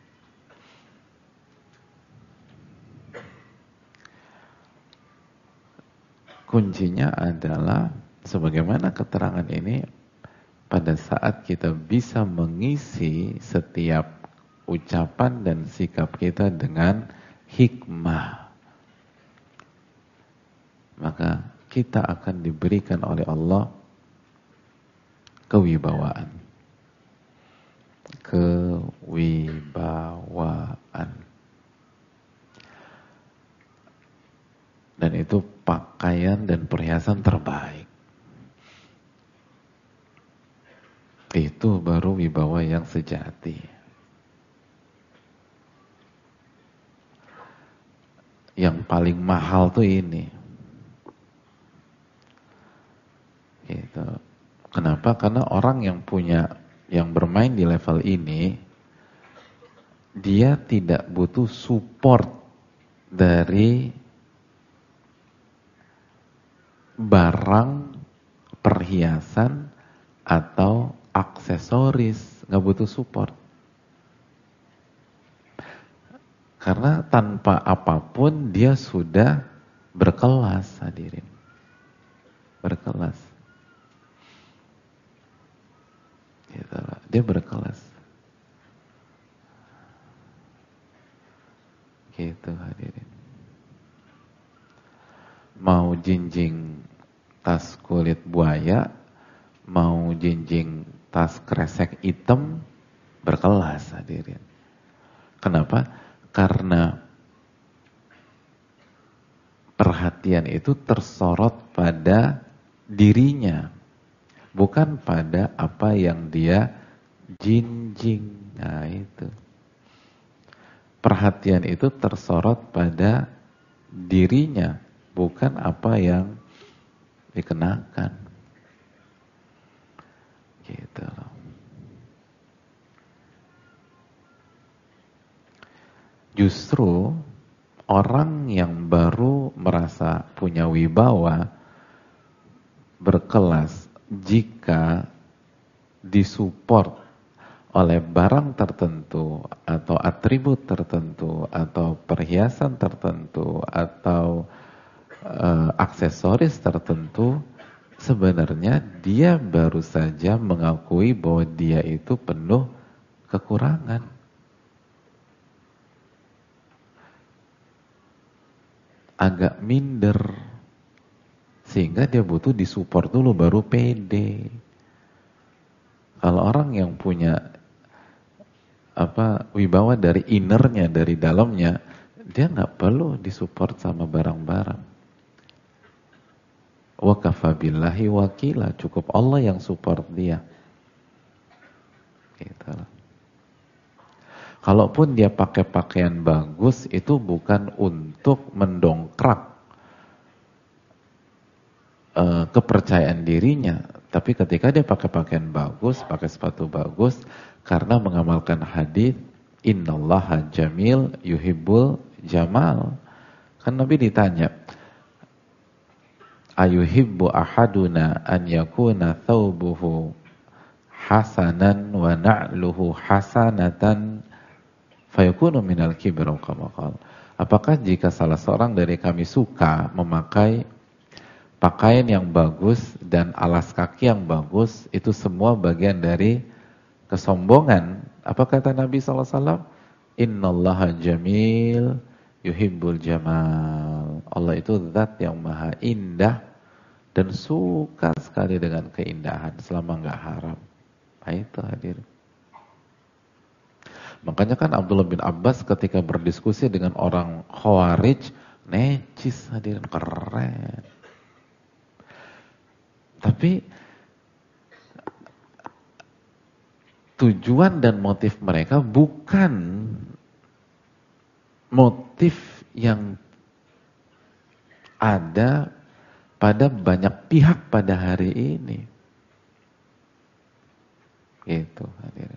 Kuncinya adalah sebagaimana keterangan ini, pada saat kita bisa mengisi setiap ucapan dan sikap kita dengan hikmah, maka kita akan diberikan oleh Allah kewibawaan. Kewibawaan. Dan itu pakaian dan perhiasan terbaik. Itu baru wibawa yang sejati. Yang paling mahal tuh ini. Gitu. Kenapa? Karena orang yang bermain di level ini, dia tidak butuh support dari barang, perhiasan, atau aksesoris, nggak butuh support. Karena tanpa apapun dia sudah berkelas, hadirin. Berkelas. Gitu loh. Dia berkelas. Gitu, hadirin. Mau jinjing tas kulit buaya, mau jinjing tas kresek hitam, berkelas, hadirin. Kenapa? Karena perhatian itu tersorot pada dirinya, bukan pada apa yang dia jinjing. Nah itu. Perhatian itu tersorot pada dirinya, bukan apa yang dikenakan. Gitu loh. Justru orang yang baru merasa punya wibawa, berkelas, jika disupport oleh barang tertentu, atau atribut tertentu, atau perhiasan tertentu, atau aksesoris tertentu, sebenarnya dia baru saja mengakui bahwa dia itu penuh kekurangan. Agak minder, sehingga dia butuh disupport dulu baru pede. Kalau orang yang punya wibawa dari innernya, dari dalamnya, dia nggak perlu disupport sama barang-barang. Wa kafa billahi wakila, cukup Allah yang support dia. Gitu. Kalaupun dia pakai pakaian bagus, itu bukan untuk mendongkrak kepercayaan dirinya, tapi ketika dia pakai pakaian bagus, pakai sepatu bagus, karena mengamalkan hadis innallaha jamil yuhibbul jamal. Kan Nabi ditanya, ayuhibbu ahaduna an yakuna thawbuhu hasanan wa na'luhu hasanatan fayakunu minal kibir kama qala. Apakah jika salah seorang dari kami suka memakai pakaian yang bagus dan alas kaki yang bagus, itu semua bagian dari kesombongan? Apa kata Nabi SAW? Innallaha jamil yuhibbul jamal. Allah itu zat yang maha indah dan suka sekali dengan keindahan selama nggak haram. Nah itu hadir. Makanya kan Abdullah bin Abbas ketika berdiskusi dengan orang Khawarij, necis, hadirin, keren. Tapi tujuan dan motif mereka bukan motif yang ada pada banyak pihak pada hari ini. Gitu, hadirin.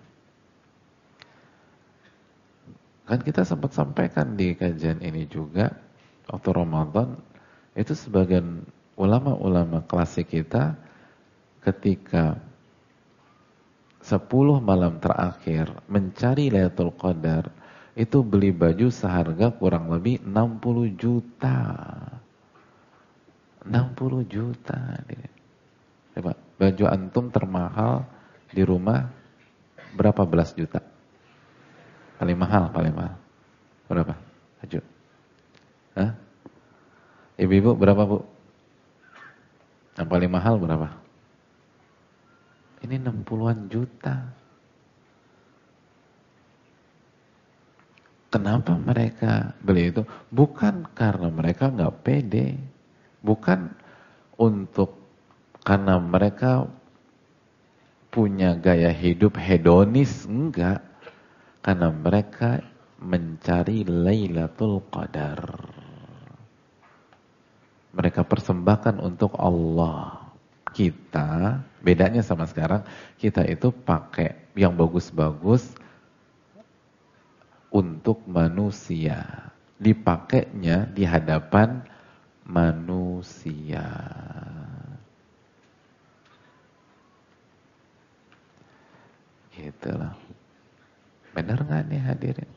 Kan kita sempat sampaikan di kajian ini juga, waktu Ramadan, itu sebagian ulama-ulama klasik kita, ketika 10 malam terakhir mencari Lailatul Qadar, itu beli baju seharga kurang lebih 60 juta. 60 juta. Coba, baju antum termahal di rumah berapa belas juta? Paling mahal. Berapa? Ajo. Hah? Ibu-ibu berapa, Bu? Yang paling mahal berapa? Ini 60-an juta. Kenapa mereka beli itu? Bukan karena mereka nggak pede, bukan karena mereka punya gaya hidup hedonis, enggak. Karena mereka mencari Lailatul Qadar. Mereka persembahkan untuk Allah. Kita, bedanya sama sekarang, kita itu pakai yang bagus-bagus untuk manusia. Dipakainya di hadapan manusia. Gitulah. Benar nggak nih hadirin?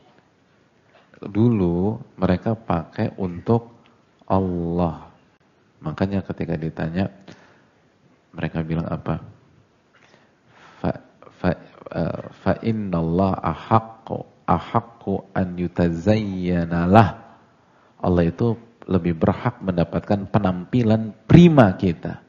Dulu mereka pakai untuk Allah. Makanya ketika ditanya, mereka bilang apa? Fa innallah ahaqqu an yutazayyana lah. Allah itu lebih berhak mendapatkan penampilan prima kita.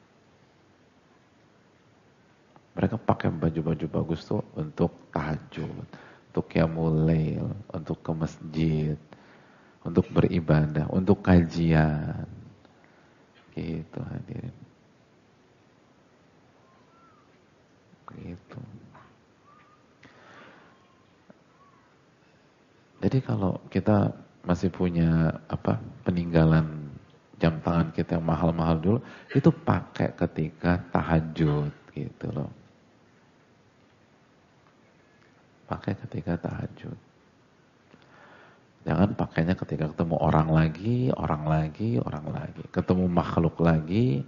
Mereka pakai baju-baju bagus tuh untuk tahajud, untuk qiyamul lail, untuk ke masjid, untuk beribadah, untuk kajian. Gitu hadirin. Gitu. Jadi kalau kita masih punya peninggalan jam tangan kita yang mahal-mahal dulu, itu pakai ketika tahajud gitu loh. Pakai ketika tahajud. Jangan pakainya ketika ketemu orang lagi. Ketemu makhluk lagi.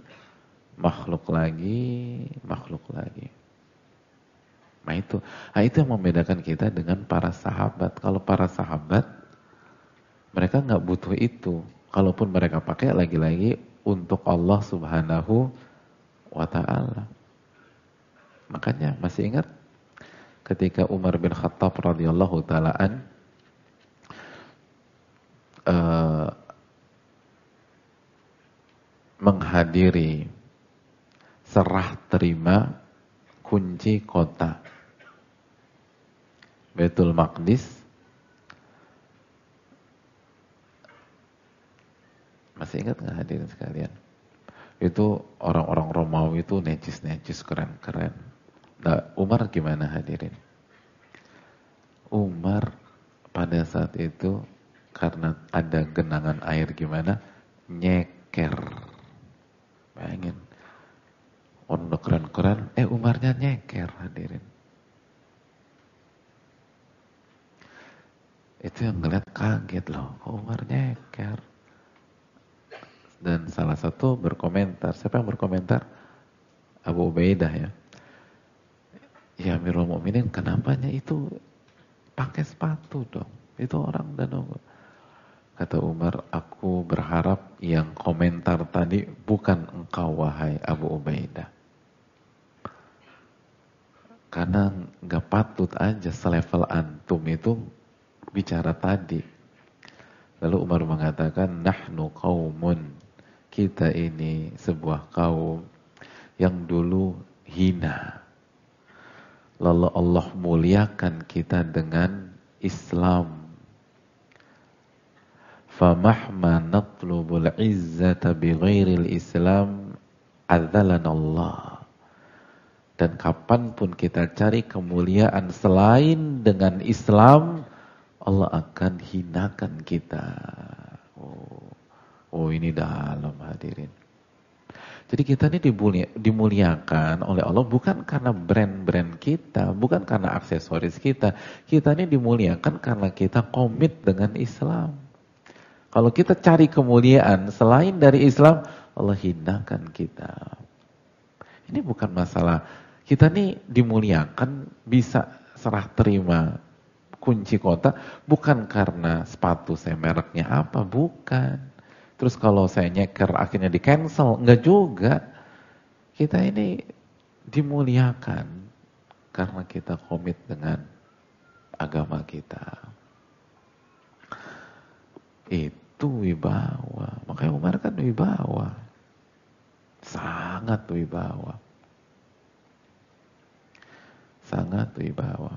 Nah itu yang membedakan kita dengan para sahabat. Kalau para sahabat, mereka nggak butuh itu. Kalaupun mereka pakai lagi-lagi untuk Allah Subhanahu wa Ta'ala. Makanya masih ingat ketika Umar bin Khattab radhiyallahu ta'alaan menghadiri serah terima kunci kota Baitul Maqdis. Masih ingat nggak hadirin sekalian? Itu orang-orang Romawi itu necis-necis, keren-keren. Nah, Umar gimana hadirin? Umar pada saat itu karena ada genangan air gimana? Nyeker. Bayangin. Orang udah keren-keren, Umarnya nyeker hadirin. Itu yang ngeliat kaget loh, kok Umar nyeker. Dan salah satu berkomentar, siapa yang berkomentar? Abu Ubaidah ya. Ya Amirul Mukminin, kenapanya itu pakai sepatu dong? Itu orang danau. Kata Umar, aku berharap yang komentar tadi bukan engkau wahai Abu Ubaidah. Karena nggak patut aja selevel antum itu bicara tadi. Lalu Umar mengatakan, nahnu qaumun, kita ini sebuah kaum yang dulu hina. Lalu Allah muliakan kita dengan Islam. Famahma natlubul izzata bighairil Islam adzalanallah. Dan kapanpun kita cari kemuliaan selain dengan Islam, Allah akan hinakan kita. Oh ini dalam hadirin. Jadi kita ini dimuliakan oleh Allah bukan karena brand-brand kita, bukan karena aksesoris kita. Kita ini dimuliakan karena kita komit dengan Islam. Kalau kita cari kemuliaan selain dari Islam, Allah hinakan kita. Ini bukan masalah. Kita ini dimuliakan bisa serah terima kunci kota bukan karena sepatu saya mereknya apa, bukan. Terus kalau saya nyeker akhirnya di cancel, enggak juga. Kita ini dimuliakan karena kita komit dengan agama kita. Itu wibawa. Makanya Umar kan wibawa. sangat wibawa. Sangat wibawa.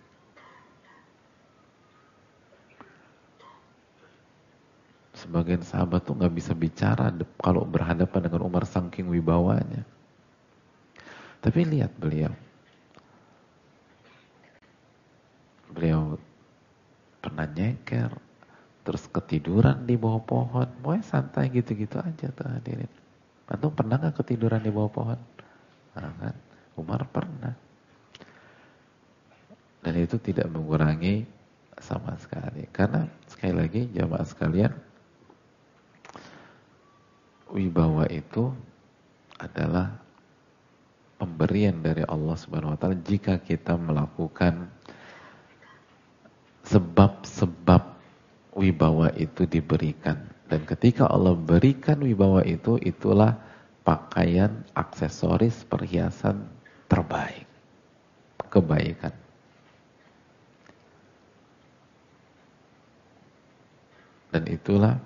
Sebagian sahabat tuh nggak bisa bicara kalau berhadapan dengan Umar saking wibawanya. Tapi lihat beliau pernah nyeker, terus ketiduran di bawah pohon, pokoknya santai gitu-gitu aja tuh hadirin. Antum pernah nggak ketiduran di bawah pohon? Nah, kan? Umar pernah. Dan itu tidak mengurangi sama sekali. Karena sekali lagi jamaah sekalian, wibawa itu adalah pemberian dari Allah Subhanahu wa taala jika kita melakukan sebab-sebab wibawa itu diberikan. Dan ketika Allah berikan wibawa itu, itulah pakaian, aksesoris, perhiasan terbaik. Kebaikan. Dan itulah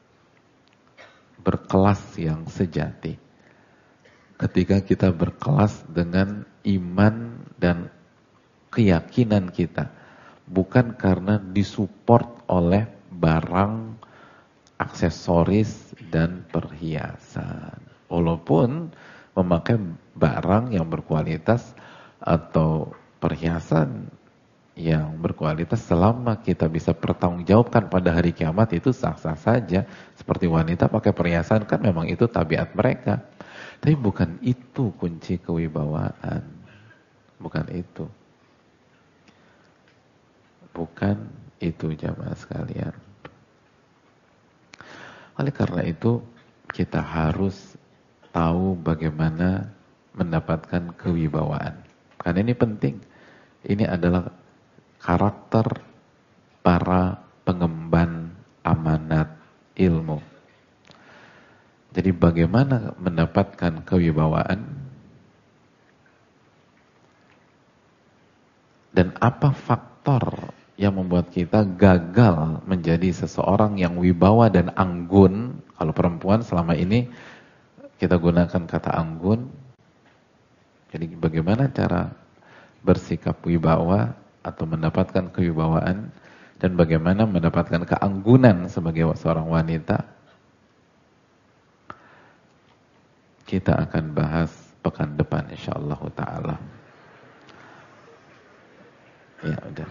berkelas yang sejati. Ketika kita berkelas dengan iman dan keyakinan kita, bukan karena disupport oleh barang, aksesoris, dan perhiasan. Walaupun memakai barang yang berkualitas atau perhiasan yang berkualitas, selama kita bisa pertanggungjawabkan pada hari kiamat, itu sah-sah saja. Seperti wanita pakai perhiasan, kan memang itu tabiat mereka. Tapi bukan itu kunci kewibawaan. Bukan itu. Bukan itu jamaah sekalian. Oleh karena itu, kita harus tahu bagaimana mendapatkan kewibawaan. Karena ini penting. Ini adalah karakter para pengemban amanat ilmu. Jadi bagaimana mendapatkan kewibawaan? Dan apa faktor yang membuat kita gagal menjadi seseorang yang wibawa dan anggun? Kalau perempuan selama ini kita gunakan kata anggun. Jadi bagaimana cara bersikap wibawa atau mendapatkan kewibawaan, dan bagaimana mendapatkan keanggunan sebagai seorang wanita? Kita akan bahas pekan depan insyaallah ta'ala. Ya udah.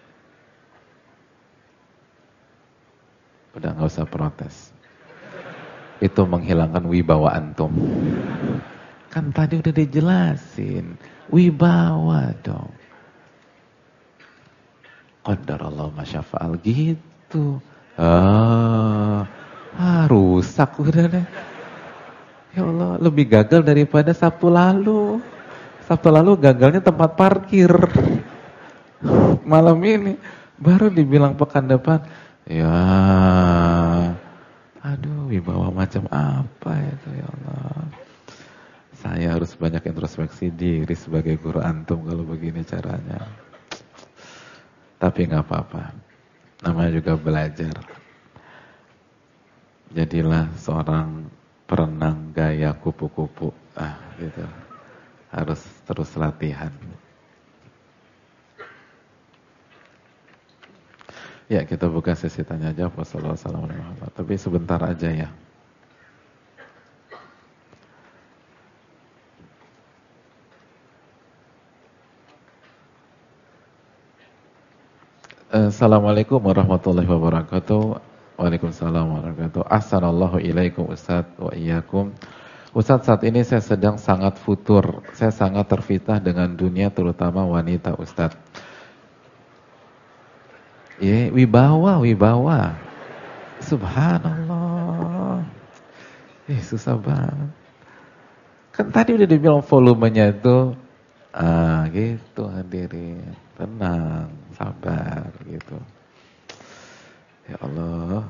Udah gak usah protes. Itu menghilangkan wibawa antum. Kan tadi udah dijelasin. Wibawa dong. Qadarallah masyafa'al gitu. Rusak udah deh. Ya Allah, lebih gagal daripada Sabtu lalu. Sabtu lalu gagalnya tempat parkir. Malam ini baru dibilang pekan depan. Ya, aduh, wibawa macam apa itu ya Allah. Saya harus banyak introspeksi diri sebagai guru antum kalau begini caranya. Tapi nggak apa-apa, namanya juga belajar. Jadilah seorang perenang gaya kupu-kupu, gitu. Harus terus latihan. Ya, kita buka sesi tanya jawab. Wassalamualaikum warahmatullahi wabarakatuh. Tapi sebentar aja ya. Assalamualaikum warahmatullahi wabarakatuh. Waalaikumsalam warahmatullahi wabarakatuh. Ahsanallahu ilaikum Ustaz wa iyyakum. Ustaz, saat ini saya sedang sangat futur. Saya sangat terfitnah dengan dunia, terutama wanita Ustaz. Ya, wibawa. Subhanallah. Susah banget. Kan tadi udah dibilang volumenya itu gitu hadirin. Tenang, sabar gitu. Ya Allah.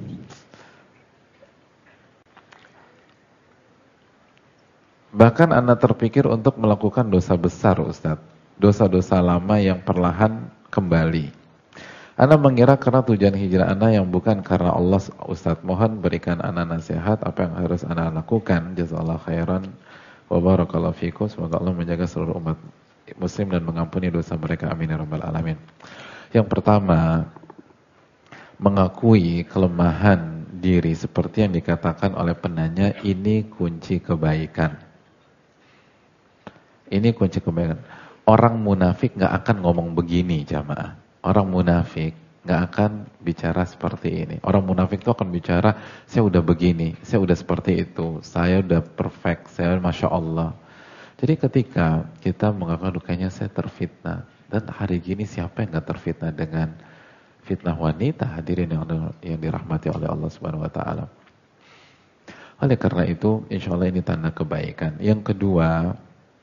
Bahkan Anda terpikir untuk melakukan dosa besar, Ustaz. Dosa-dosa lama yang perlahan kembali. Anda mengira karena tujuan hijrah Anda yang bukan karena Allah, Ustaz. Mohon berikan Anda nasihat apa yang harus Anda lakukan. Jazakallahu khairan. wa barakallahu fikum. Semoga Allah menjaga seluruh umat muslim dan mengampuni dosa mereka, amin ya rabbal alamin. Yang pertama, mengakui kelemahan diri seperti yang dikatakan oleh penanya, ini kunci kebaikan. Ini kunci kebaikan. Orang munafik gak akan ngomong begini, jamaah. Orang munafik gak akan bicara seperti ini. Orang munafik itu akan bicara, saya udah begini, saya udah seperti itu, saya udah perfect, saya Masya Allah. Jadi ketika kita mengatakan dukanya saya terfitnah, dan hari gini siapa yang gak terfitnah dengan fitnah wanita, hadirin yang dirahmati oleh Allah Subhanahu Wa Taala. Oleh karena itu, insya Allah ini tanda kebaikan. Yang kedua,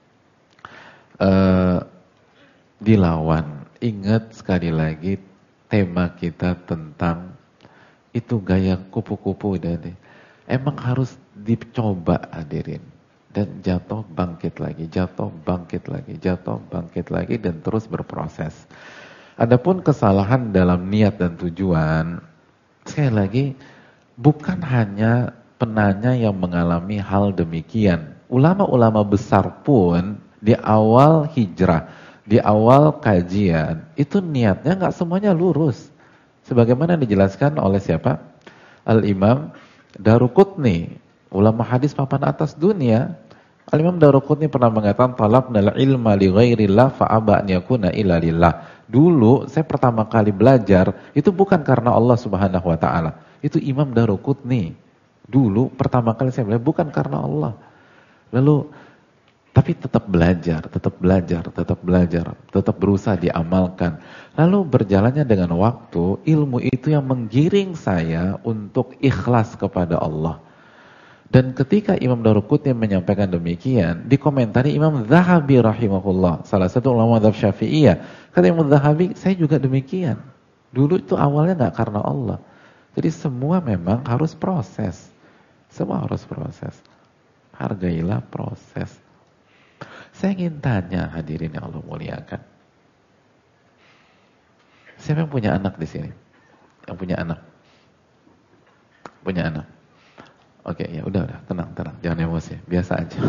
dilawan. Ingat sekali lagi tema kita tentang itu gaya kupu-kupu dan emang harus dicoba, hadirin. Dan jatuh bangkit lagi, jatuh bangkit lagi, jatuh bangkit lagi, dan terus berproses. Adapun kesalahan dalam niat dan tujuan, sekali lagi bukan hanya penanya yang mengalami hal demikian. Ulama-ulama besar pun di awal hijrah, di awal kajian, itu niatnya nggak semuanya lurus. Sebagaimana dijelaskan oleh siapa? Al-Imam Daruqutni, ulama hadis papan atas dunia. Al-Imam Daruqutni pernah mengatakan, talabnal ilma li ghairillah fa'aba an yakuna illa lillah. Dulu saya pertama kali belajar itu bukan karena Allah Subhanahu wa taala. Itu Imam Daruqutni. Dulu pertama kali saya belajar bukan karena Allah. Lalu tapi tetap belajar, tetap belajar, tetap belajar, tetap berusaha diamalkan. Lalu berjalannya dengan waktu, ilmu itu yang menggiring saya untuk ikhlas kepada Allah. Dan ketika Imam Daruqutni menyampaikan demikian, dikomentari Imam Zahabi rahimahullah, salah satu ulama mazhab Syafi'iyah. Kata Imam Zahabi, saya juga demikian. Dulu itu awalnya nggak karena Allah. Jadi semua memang harus proses. Semua harus proses. Hargailah proses. Saya ingin tanya, hadirin yang Allah muliakan. Siapa yang punya anak di sini? Yang punya anak? Punya anak? Oke, ya udah, tenang, jangan emosi, biasa aja.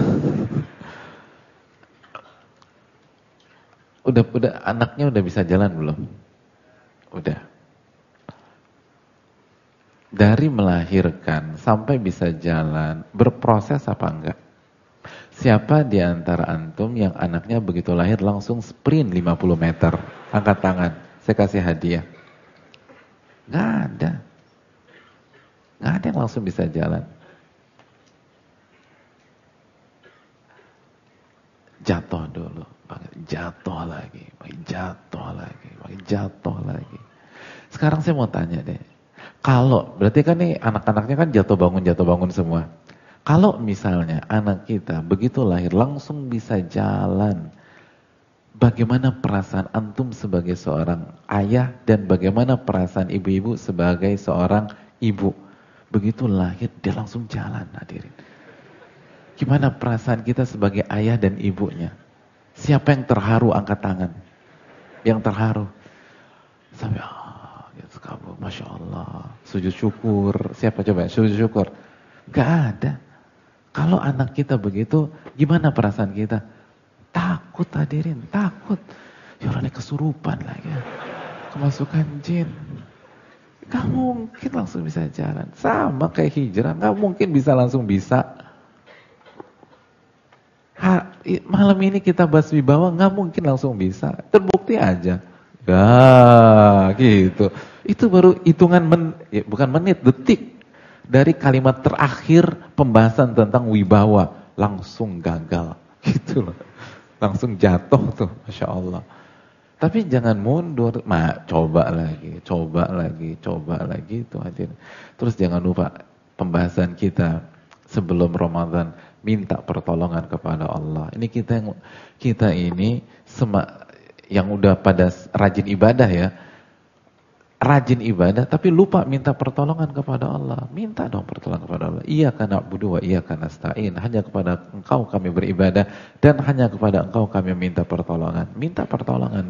Udah anaknya udah bisa jalan belum? Udah. Dari melahirkan sampai bisa jalan, berproses apa enggak? Siapa di antara antum yang anaknya begitu lahir langsung sprint 50 meter? Angkat tangan, saya kasih hadiah. Nggak ada. Nggak ada yang langsung bisa jalan. Jatuh dulu, jatuh lagi, jatuh lagi, jatuh lagi. Sekarang saya mau tanya deh. Kalau, berarti kan nih anak-anaknya kan jatuh bangun semua. Kalau misalnya anak kita begitu lahir langsung bisa jalan, bagaimana perasaan antum sebagai seorang ayah dan bagaimana perasaan ibu-ibu sebagai seorang ibu? Begitu lahir dia langsung jalan, hadirin. Gimana perasaan kita sebagai ayah dan ibunya? Siapa yang terharu angkat tangan? Yang terharu. Sampai gitu kabur, Masya Allah. Sujud syukur. Siapa coba? Sujud syukur. Gak ada. Kalau anak kita begitu, gimana perasaan kita? Takut, hadirin, takut. Ya Allah, ini kesurupan lagi. Kemasukan jin. Gak mungkin langsung bisa jalan. Sama kayak hijrah, gak mungkin bisa langsung bisa. Malam ini kita bahas wibawa, gak mungkin langsung bisa. Terbukti aja. Gak, gitu. Itu baru hitungan bukan menit, detik. Dari kalimat terakhir pembahasan tentang wibawa langsung gagal, gitu loh, langsung jatuh tuh, Masya Allah. Tapi jangan mundur, coba lagi itu hadir. Terus jangan lupa pembahasan kita sebelum Ramadan, minta pertolongan kepada Allah. Ini kita ini yang udah pada rajin ibadah ya. Rajin ibadah tapi lupa minta pertolongan kepada Allah. Minta dong pertolongan kepada Allah. Iyyaka na'budu wa iyyaka nasta'in. Hanya kepada Engkau kami beribadah dan hanya kepada Engkau kami minta pertolongan. Minta pertolongan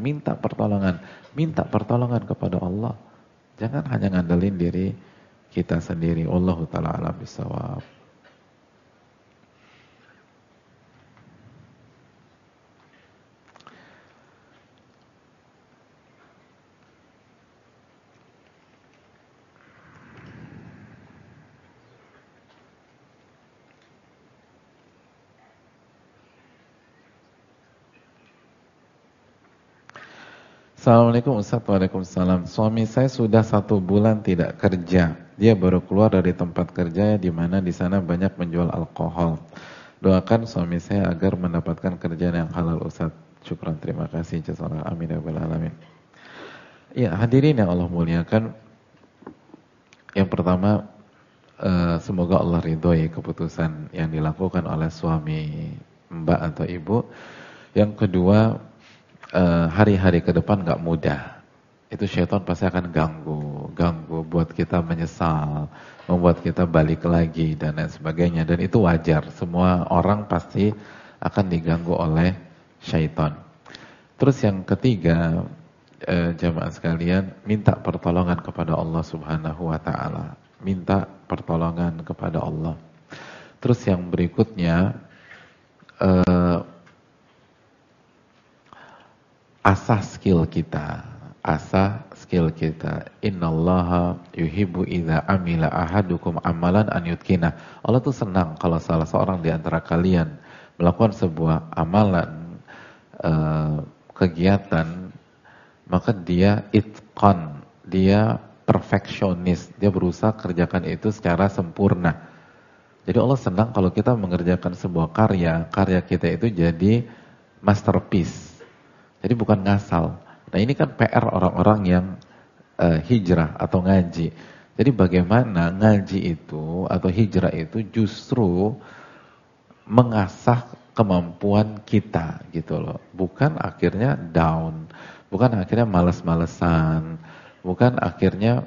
kepada Allah. Jangan hanya ngandelin diri kita sendiri. Wallahu ta'ala a'lam bishawab. Assalamualaikum Ustaz. Waalaikumsalam. Suami saya sudah 1 bulan tidak kerja. Dia baru keluar dari tempat kerja di mana di sana banyak menjual alkohol. Doakan suami saya agar mendapatkan kerjaan yang halal Ustaz. Syukran, terima kasih. Jazakallahu amin ya rabbal alamin. Ya, hadirin yang Allah muliakan. Yang pertama, semoga Allah ridhoi keputusan yang dilakukan oleh suami Mbak atau Ibu. Yang kedua, hari-hari ke depan gak mudah. Itu syaitan pasti akan ganggu buat kita menyesal, membuat kita balik lagi dan lain sebagainya. Dan itu wajar, semua orang pasti akan diganggu oleh syaitan. Terus yang ketiga, jamaah sekalian, minta pertolongan kepada Allah Subhanahu wa ta'ala. Minta pertolongan kepada Allah. Terus yang berikutnya, asah skill kita. Innallaha yuhibbu idza amila ahadukum amalan an yutkina. Allah tuh senang kalau salah seorang di antara kalian melakukan sebuah amalan, kegiatan, maka dia itqan, dia perfeksionis, dia berusaha kerjakan itu secara sempurna. Jadi Allah senang kalau kita mengerjakan sebuah karya kita itu jadi masterpiece. Jadi bukan ngasal. Nah ini kan PR orang-orang yang hijrah atau ngaji. Jadi bagaimana ngaji itu atau hijrah itu justru mengasah kemampuan kita gitu loh. Bukan akhirnya down, bukan akhirnya males-malesan, bukan akhirnya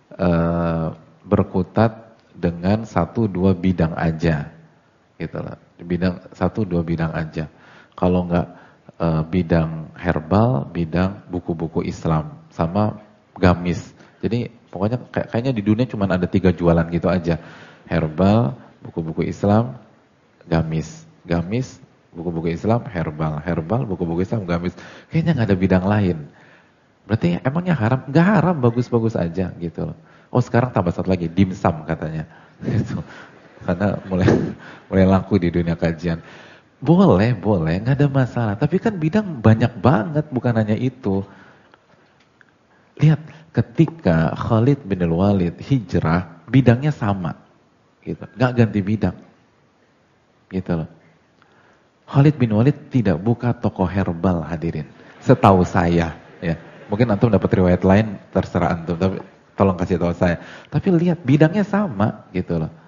berkutat dengan 1-2 bidang aja gitu loh. 1-2 bidang aja. Kalau enggak bidang herbal, bidang buku-buku Islam, sama gamis. Jadi pokoknya kayaknya di dunia cuma ada 3 jualan gitu aja. Herbal, buku-buku Islam, gamis. Gamis, buku-buku Islam, herbal, buku-buku Islam, gamis. Kayaknya nggak ada bidang lain. Berarti emangnya haram? Nggak haram, bagus-bagus aja gitu loh. Oh sekarang tambah satu lagi, dimsum katanya. Gitu. Karena mulai laku di dunia kajian. Boleh, nggak ada masalah. Tapi kan bidang banyak banget, bukan hanya itu. Lihat, ketika Khalid bin Walid hijrah, bidangnya sama, gitu. Nggak ganti bidang, gitu loh. Khalid bin Walid tidak buka toko herbal, hadirin. Setahu saya, ya. Mungkin antum dapat riwayat lain, terserah antum. Tapi tolong kasih tahu saya. Tapi lihat, bidangnya sama, gitu loh.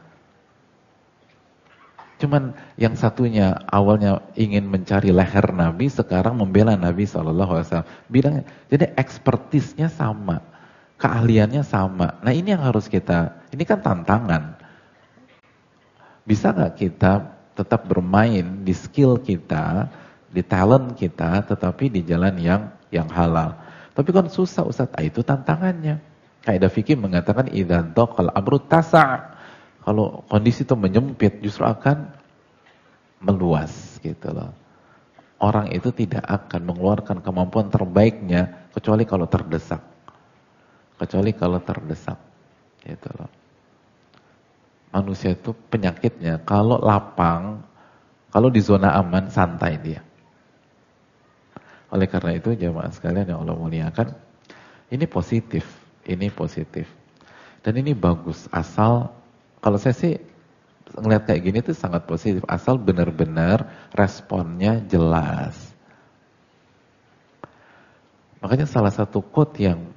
Cuman yang satunya awalnya ingin mencari leher Nabi, sekarang membela Nabi SAW. Bidangnya, jadi ekspertisnya sama, keahliannya sama. Nah ini yang harus kita, ini kan tantangan. Bisa gak kita tetap bermain di skill kita, di talent kita, tetapi di jalan yang halal. Tapi kan susah Ustaz, itu tantangannya. Kaidah fikih mengatakan idzan taqal amru tasa'. Kalau kondisi itu menyempit justru akan meluas gitu loh. Orang itu tidak akan mengeluarkan kemampuan terbaiknya kecuali kalau terdesak. Gitu loh. Manusia itu penyakitnya kalau lapang, kalau di zona aman santai dia. Oleh karena itu jemaah sekalian yang Allah muliakan, ini positif. Dan ini bagus asal kalau saya sih ngeliat kayak gini tuh sangat positif asal benar-benar responnya jelas. Makanya salah satu quote yang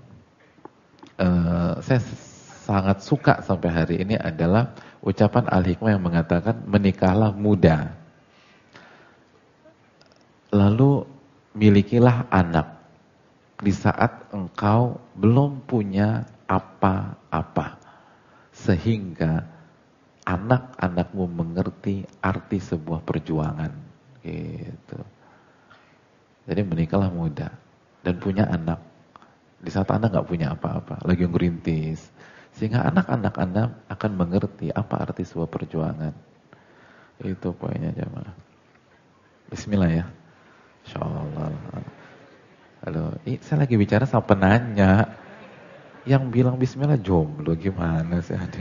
saya sangat suka sampai hari ini adalah ucapan Al-Hikmah yang mengatakan menikahlah muda, lalu milikilah anak di saat engkau belum punya apa-apa, sehingga anak-anakmu mengerti arti sebuah perjuangan gitu. Jadi menikahlah muda dan punya anak di saat Anda nggak punya apa-apa, lagi ngerintis, sehingga anak-anak Anda akan mengerti apa arti sebuah perjuangan. Itu poinnya jemaah. Bismillah ya. Insyaallah. Halo, saya lagi bicara sama penanya. Yang bilang bismillah jomblo gimana sih hadir?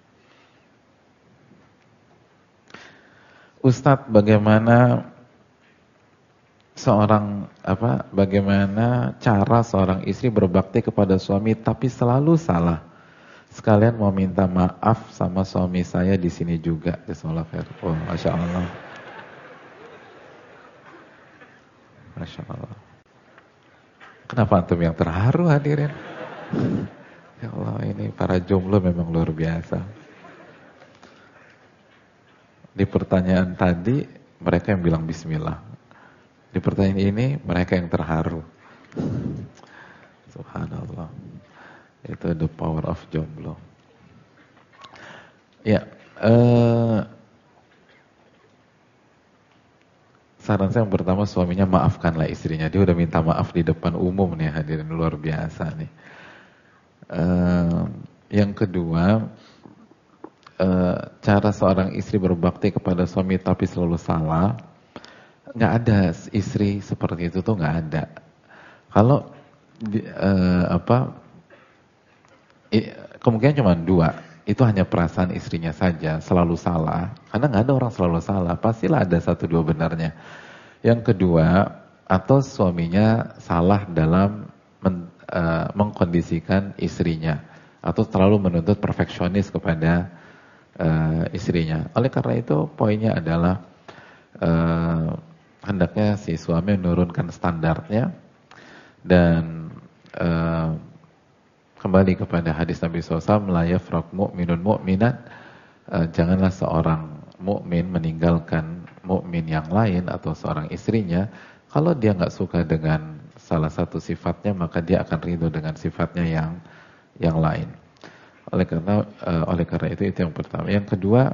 Ustadz, bagaimana bagaimana cara seorang istri berbakti kepada suami tapi selalu salah. Sekalian mau minta maaf sama suami saya di sini juga. Jazakallahu khair. Oh, Masya Allah. Masya Allah. Kenapa antum yang terharu hadirin? Ya Allah, ini para jomblo memang luar biasa. Di pertanyaan tadi mereka yang bilang bismillah. Di pertanyaan ini mereka yang terharu. Subhanallah. Itu the power of jomblo. Ya, saran saya yang pertama, suaminya maafkanlah istrinya. Dia udah minta maaf di depan umum nih hadirin, luar biasa nih. Yang kedua, cara seorang istri berbakti kepada suami tapi selalu salah. Nggak ada istri seperti itu tuh, nggak ada. Kalau kemungkinan cuma dua. Itu hanya perasaan istrinya saja selalu salah. Karena nggak ada orang selalu salah, pastilah ada satu dua benarnya. Yang kedua, atau suaminya salah dalam mengkondisikan istrinya, atau terlalu menuntut perfeksionis kepada istrinya. Oleh karena itu poinnya adalah hendaknya si suami menurunkan standarnya dan kembali kepada hadis Nabi SAW, la yafraq mu'minun mu'minat, janganlah seorang mukmin meninggalkan mukmin yang lain atau seorang istrinya kalau dia nggak suka dengan salah satu sifatnya, maka dia akan ridho dengan sifatnya yang lain. Oleh karena itu yang pertama. Yang kedua,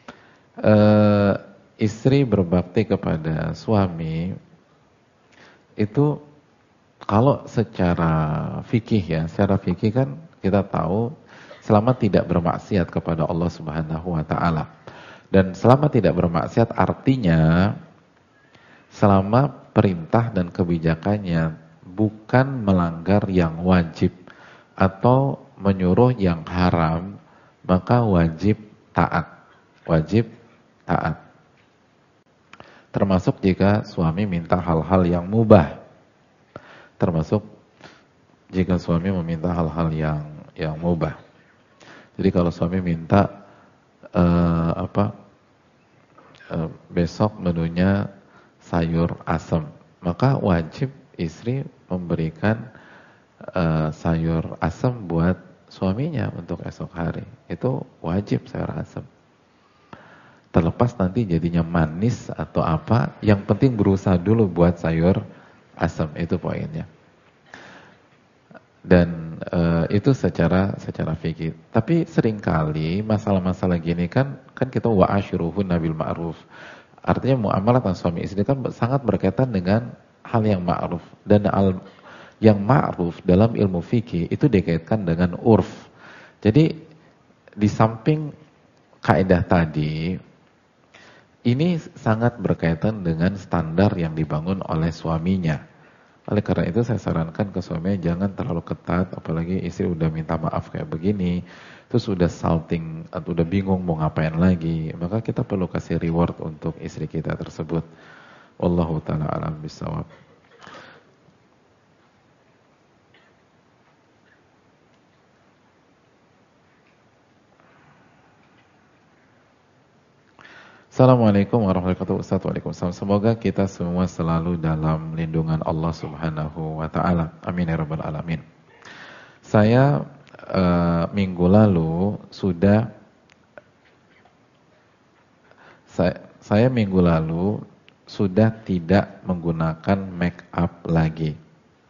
istri berbakti kepada suami itu kalau secara fikih kan kita tahu selama tidak bermaksiat kepada Allah Subhanahu wa taala. Dan selama tidak bermaksiat artinya selama perintah dan kebijakannya bukan melanggar yang wajib atau menyuruh yang haram, maka wajib taat. Wajib taat. Termasuk jika suami minta hal-hal yang mubah. Termasuk jika suami meminta hal-hal yang mubah. Jadi kalau suami minta besok menunya sayur asam, maka wajib istri memberikan sayur asam buat suaminya untuk esok hari. Itu wajib sayur asam. Terlepas nanti jadinya manis atau apa, yang penting berusaha dulu buat sayur asam, itu poinnya. Dan itu secara fikih. Tapi seringkali masalah-masalah gini kan kita wa'ashiruhunna bil ma'ruf. Artinya muamalah antara suami istri kan sangat berkaitan dengan hal yang ma'ruf. Dan yang ma'ruf dalam ilmu fikih itu dikaitkan dengan urf. Jadi di samping kaidah tadi, ini sangat berkaitan dengan standar yang dibangun oleh suaminya. Oleh karena itu saya sarankan ke suaminya jangan terlalu ketat, apalagi istri udah minta maaf kayak begini, terus udah salting atau udah bingung mau ngapain lagi, maka kita perlu kasih reward untuk istri kita tersebut. Wallahu ta'ala a'lam bishawab. Assalamualaikum warahmatullahi wabarakatuh. Ustaz, waalaikumsalam. Semoga kita semua selalu dalam lindungan Allah Subhanahu wa taala. Amin ya rabbal alamin. Saya minggu lalu sudah tidak menggunakan make up lagi.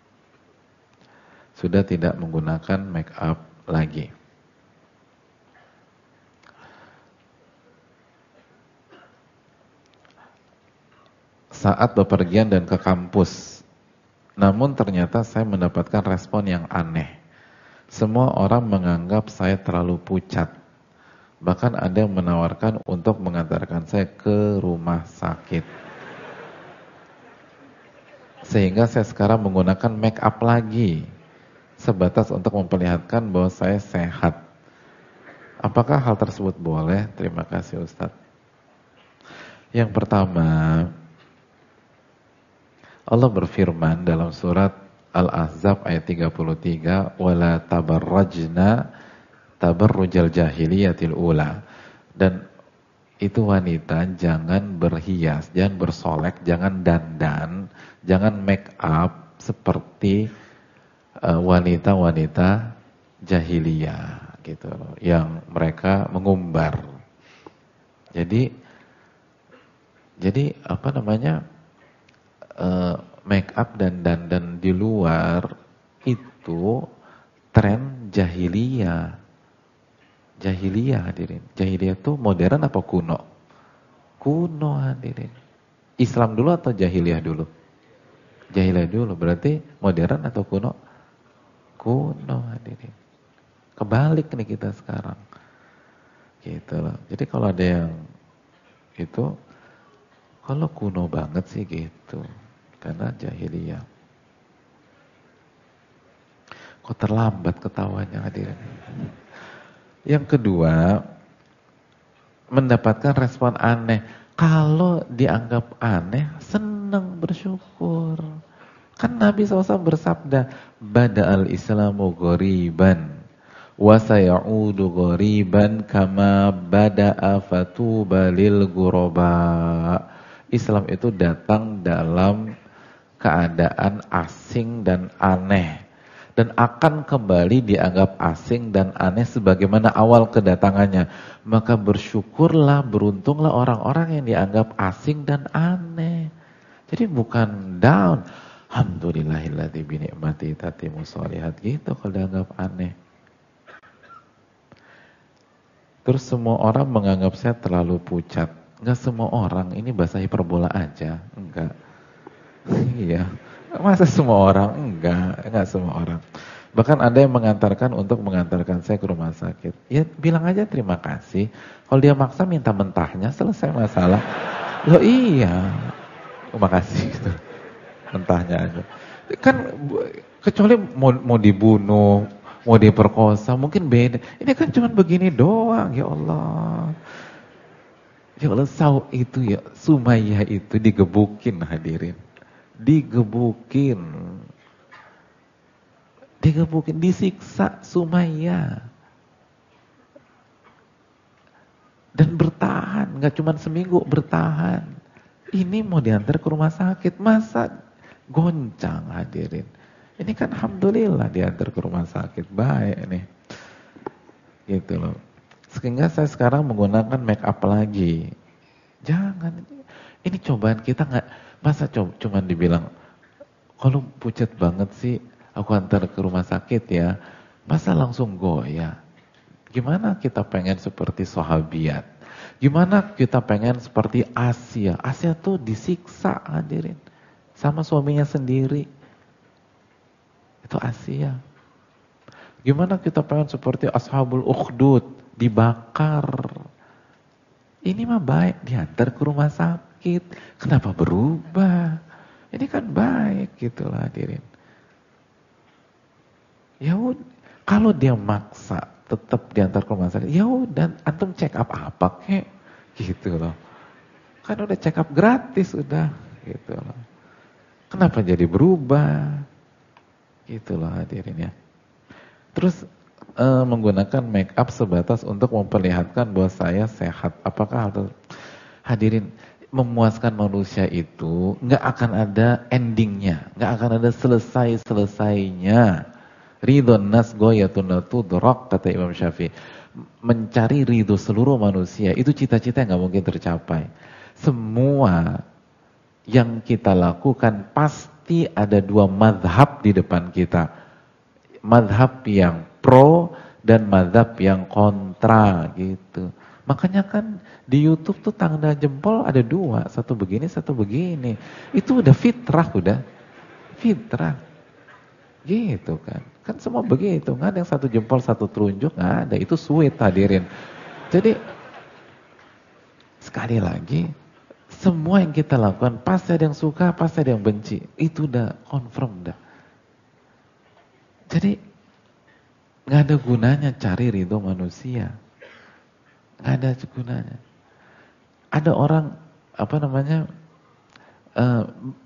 Sudah tidak menggunakan make up lagi. Saat bepergian dan ke kampus. Namun ternyata saya mendapatkan respon yang aneh. Semua orang menganggap saya terlalu pucat. Bahkan ada yang menawarkan untuk mengantarkan saya ke rumah sakit. Sehingga saya sekarang menggunakan make up lagi. Sebatas untuk memperlihatkan bahwa saya sehat. Apakah hal tersebut boleh? Terima kasih Ustaz. Yang pertama, Allah berfirman dalam surat Al-Ahzab ayat 33, "Wala tabarrajna tabarrujal jahiliyatil ula." Dan itu wanita jangan berhias, jangan bersolek, jangan dandan, jangan make up seperti wanita-wanita jahiliyah gitu loh, yang mereka mengumbar. Jadi apa namanya, make up dan dandan di luar itu tren jahiliyah. Jahiliyah hadirin. Jahiliyah itu modern apa kuno? Kuno hadirin. Islam dulu atau jahiliyah dulu? Jahiliyah dulu. Berarti modern atau kuno? Kuno hadirin. Kebalik nih kita sekarang. Gitu loh. Jadi kalau ada yang itu, kalau kuno banget sih gitu. Karena jahiliyah. Kok terlambat ketawanya hadirin? Yang kedua, mendapatkan respon aneh. Kalau dianggap aneh, senang, bersyukur. Kan Nabi SAW bersabda, "Bada'al Islamu ghoriban, wa sayaudu ghoriban kama bada'a fatuba lil ghuraba." Islam itu datang dalam keadaan asing dan aneh, dan akan kembali dianggap asing dan aneh sebagaimana awal kedatangannya. Maka bersyukurlah, beruntunglah orang-orang yang dianggap asing dan aneh. Jadi bukan down. Alhamdulillahilladzi bi ni'mati tatimmu sholihat gitu kalau dianggap aneh. Terus semua orang menganggap saya terlalu pucat. Enggak semua orang, ini bahasa hiperbola aja. Enggak. Iya. Masa semua orang? Enggak semua orang. Bahkan ada yang untuk mengantarkan saya ke rumah sakit. Ya bilang aja terima kasih. Kalau dia maksa minta mentahnya, selesai masalah. Loh iya. Terima kasih gitu. Mentahnya aja. Kan kecuali mau dibunuh, mau diperkosa, mungkin beda. Ini kan cuma begini doang, ya Allah. Ya Allah, Sumayyah itu digebukin hadirin. Digebukin, disiksa Sumayyah. Dan bertahan, gak cuma seminggu, bertahan. Ini mau diantar ke rumah sakit, masa goncang hadirin. Ini kan alhamdulillah diantar ke rumah sakit, baik nih. Gitu loh. Sehingga saya sekarang menggunakan make up lagi. Jangan, ini cobaan kita gak. Masa cuman dibilang, kalau pucat banget sih, aku antar ke rumah sakit ya. Masa langsung goyah? Gimana kita pengen seperti sahabiat? Gimana kita pengen seperti Asia? Asia tuh disiksa hadirin. Sama suaminya sendiri. Itu Asia. Gimana kita pengen seperti Ashabul Ukhdud? Dibakar. Ini mah baik, diantar ke rumah sakit. Kenapa berubah? Ini kan baik gitu lah hadirin. Ya udah, kalau dia maksa tetap diantar ke rumah sakit, ya udah antum check up apa kek? Gitu loh. Kan udah check up gratis udah, gitu loh. Kenapa jadi berubah? Gitu loh hadirin ya. Terus menggunakan make up sebatas untuk memperlihatkan bahwa saya sehat. Apakah hadirin, memuaskan manusia itu nggak akan ada endingnya, nggak akan ada selesainya. Ridhon nas goyatun la tudrak, kata Imam Syafi'i. Mencari ridho seluruh manusia itu cita-cita yang nggak mungkin tercapai. Semua yang kita lakukan pasti ada dua madhab di depan kita. Madhab yang pro dan madhab yang kontra gitu. Makanya kan di YouTube tuh tanda jempol ada dua, satu begini, satu begini. Itu udah fitrah, fitrah. Gitu kan. Kan semua begitu, nggak ada yang satu jempol, satu telunjuk, nggak ada. Itu sweet hadirin. Jadi sekali lagi, semua yang kita lakukan pasti ada yang suka, pasti ada yang benci. Itu udah confirm dah. Jadi nggak ada gunanya cari ridho manusia. Nggak ada gunanya. Ada orang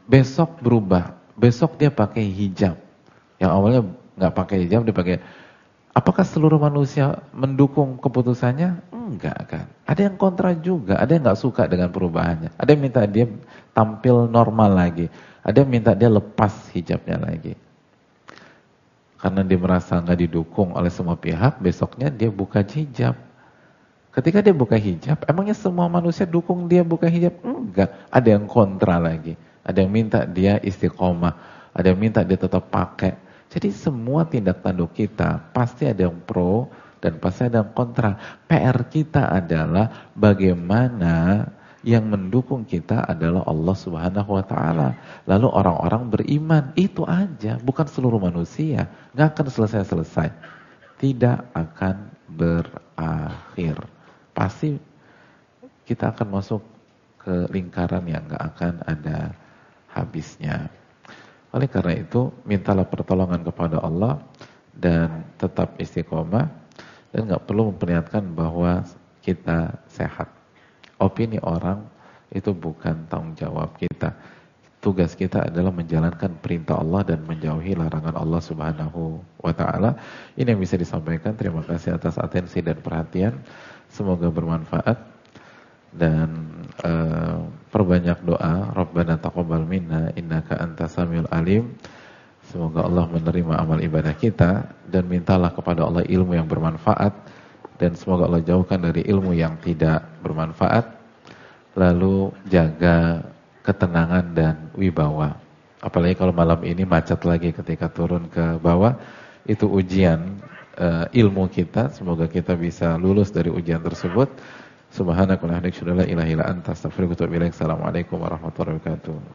besok berubah, besok dia pakai hijab. Yang awalnya nggak pakai hijab, dia pakai. Apakah seluruh manusia mendukung keputusannya? Enggak kan. Ada yang kontra juga, ada yang nggak suka dengan perubahannya. Ada yang minta dia tampil normal lagi, ada yang minta dia lepas hijabnya lagi. Karena dia merasa nggak didukung oleh semua pihak, besoknya dia buka hijab. Ketika dia buka hijab, emangnya semua manusia dukung dia buka hijab? Enggak. Ada yang kontra lagi. Ada yang minta dia istiqomah, ada yang minta dia tetap pakai. Jadi semua tindak tanduk kita pasti ada yang pro dan pasti ada yang kontra. PR kita adalah bagaimana yang mendukung kita adalah Allah Subhanahu wa taala. Lalu orang-orang beriman, itu aja, bukan seluruh manusia. Enggak akan selesai-selesai. Tidak akan berakhir. Pasti kita akan masuk ke lingkaran yang enggak akan ada habisnya. Oleh karena itu, mintalah pertolongan kepada Allah dan tetap istiqomah dan nggak perlu memperlihatkan bahwa kita sehat. Opini orang itu bukan tanggung jawab kita. Tugas kita adalah menjalankan perintah Allah dan menjauhi larangan Allah Subhanahu wa taala. Ini yang bisa disampaikan. Terima kasih atas atensi dan perhatian. Semoga bermanfaat. Dan perbanyak doa. Rabbana taqabbal minna innaka antas samiul alim. Semoga Allah menerima amal ibadah kita. Dan mintalah kepada Allah ilmu yang bermanfaat. Dan semoga Allah jauhkan dari ilmu yang tidak bermanfaat. Lalu jaga ketenangan dan wibawa. Apalagi kalau malam ini macet lagi ketika turun ke bawah. Itu ujian ilmu kita. Semoga kita bisa lulus dari ujian tersebut. Subhanakallahumma wa bihamdika, asyhadu an la ilaha illa anta, astaghfiruka wa atubu ilaik. Assalamualaikum warahmatullahi wabarakatuh.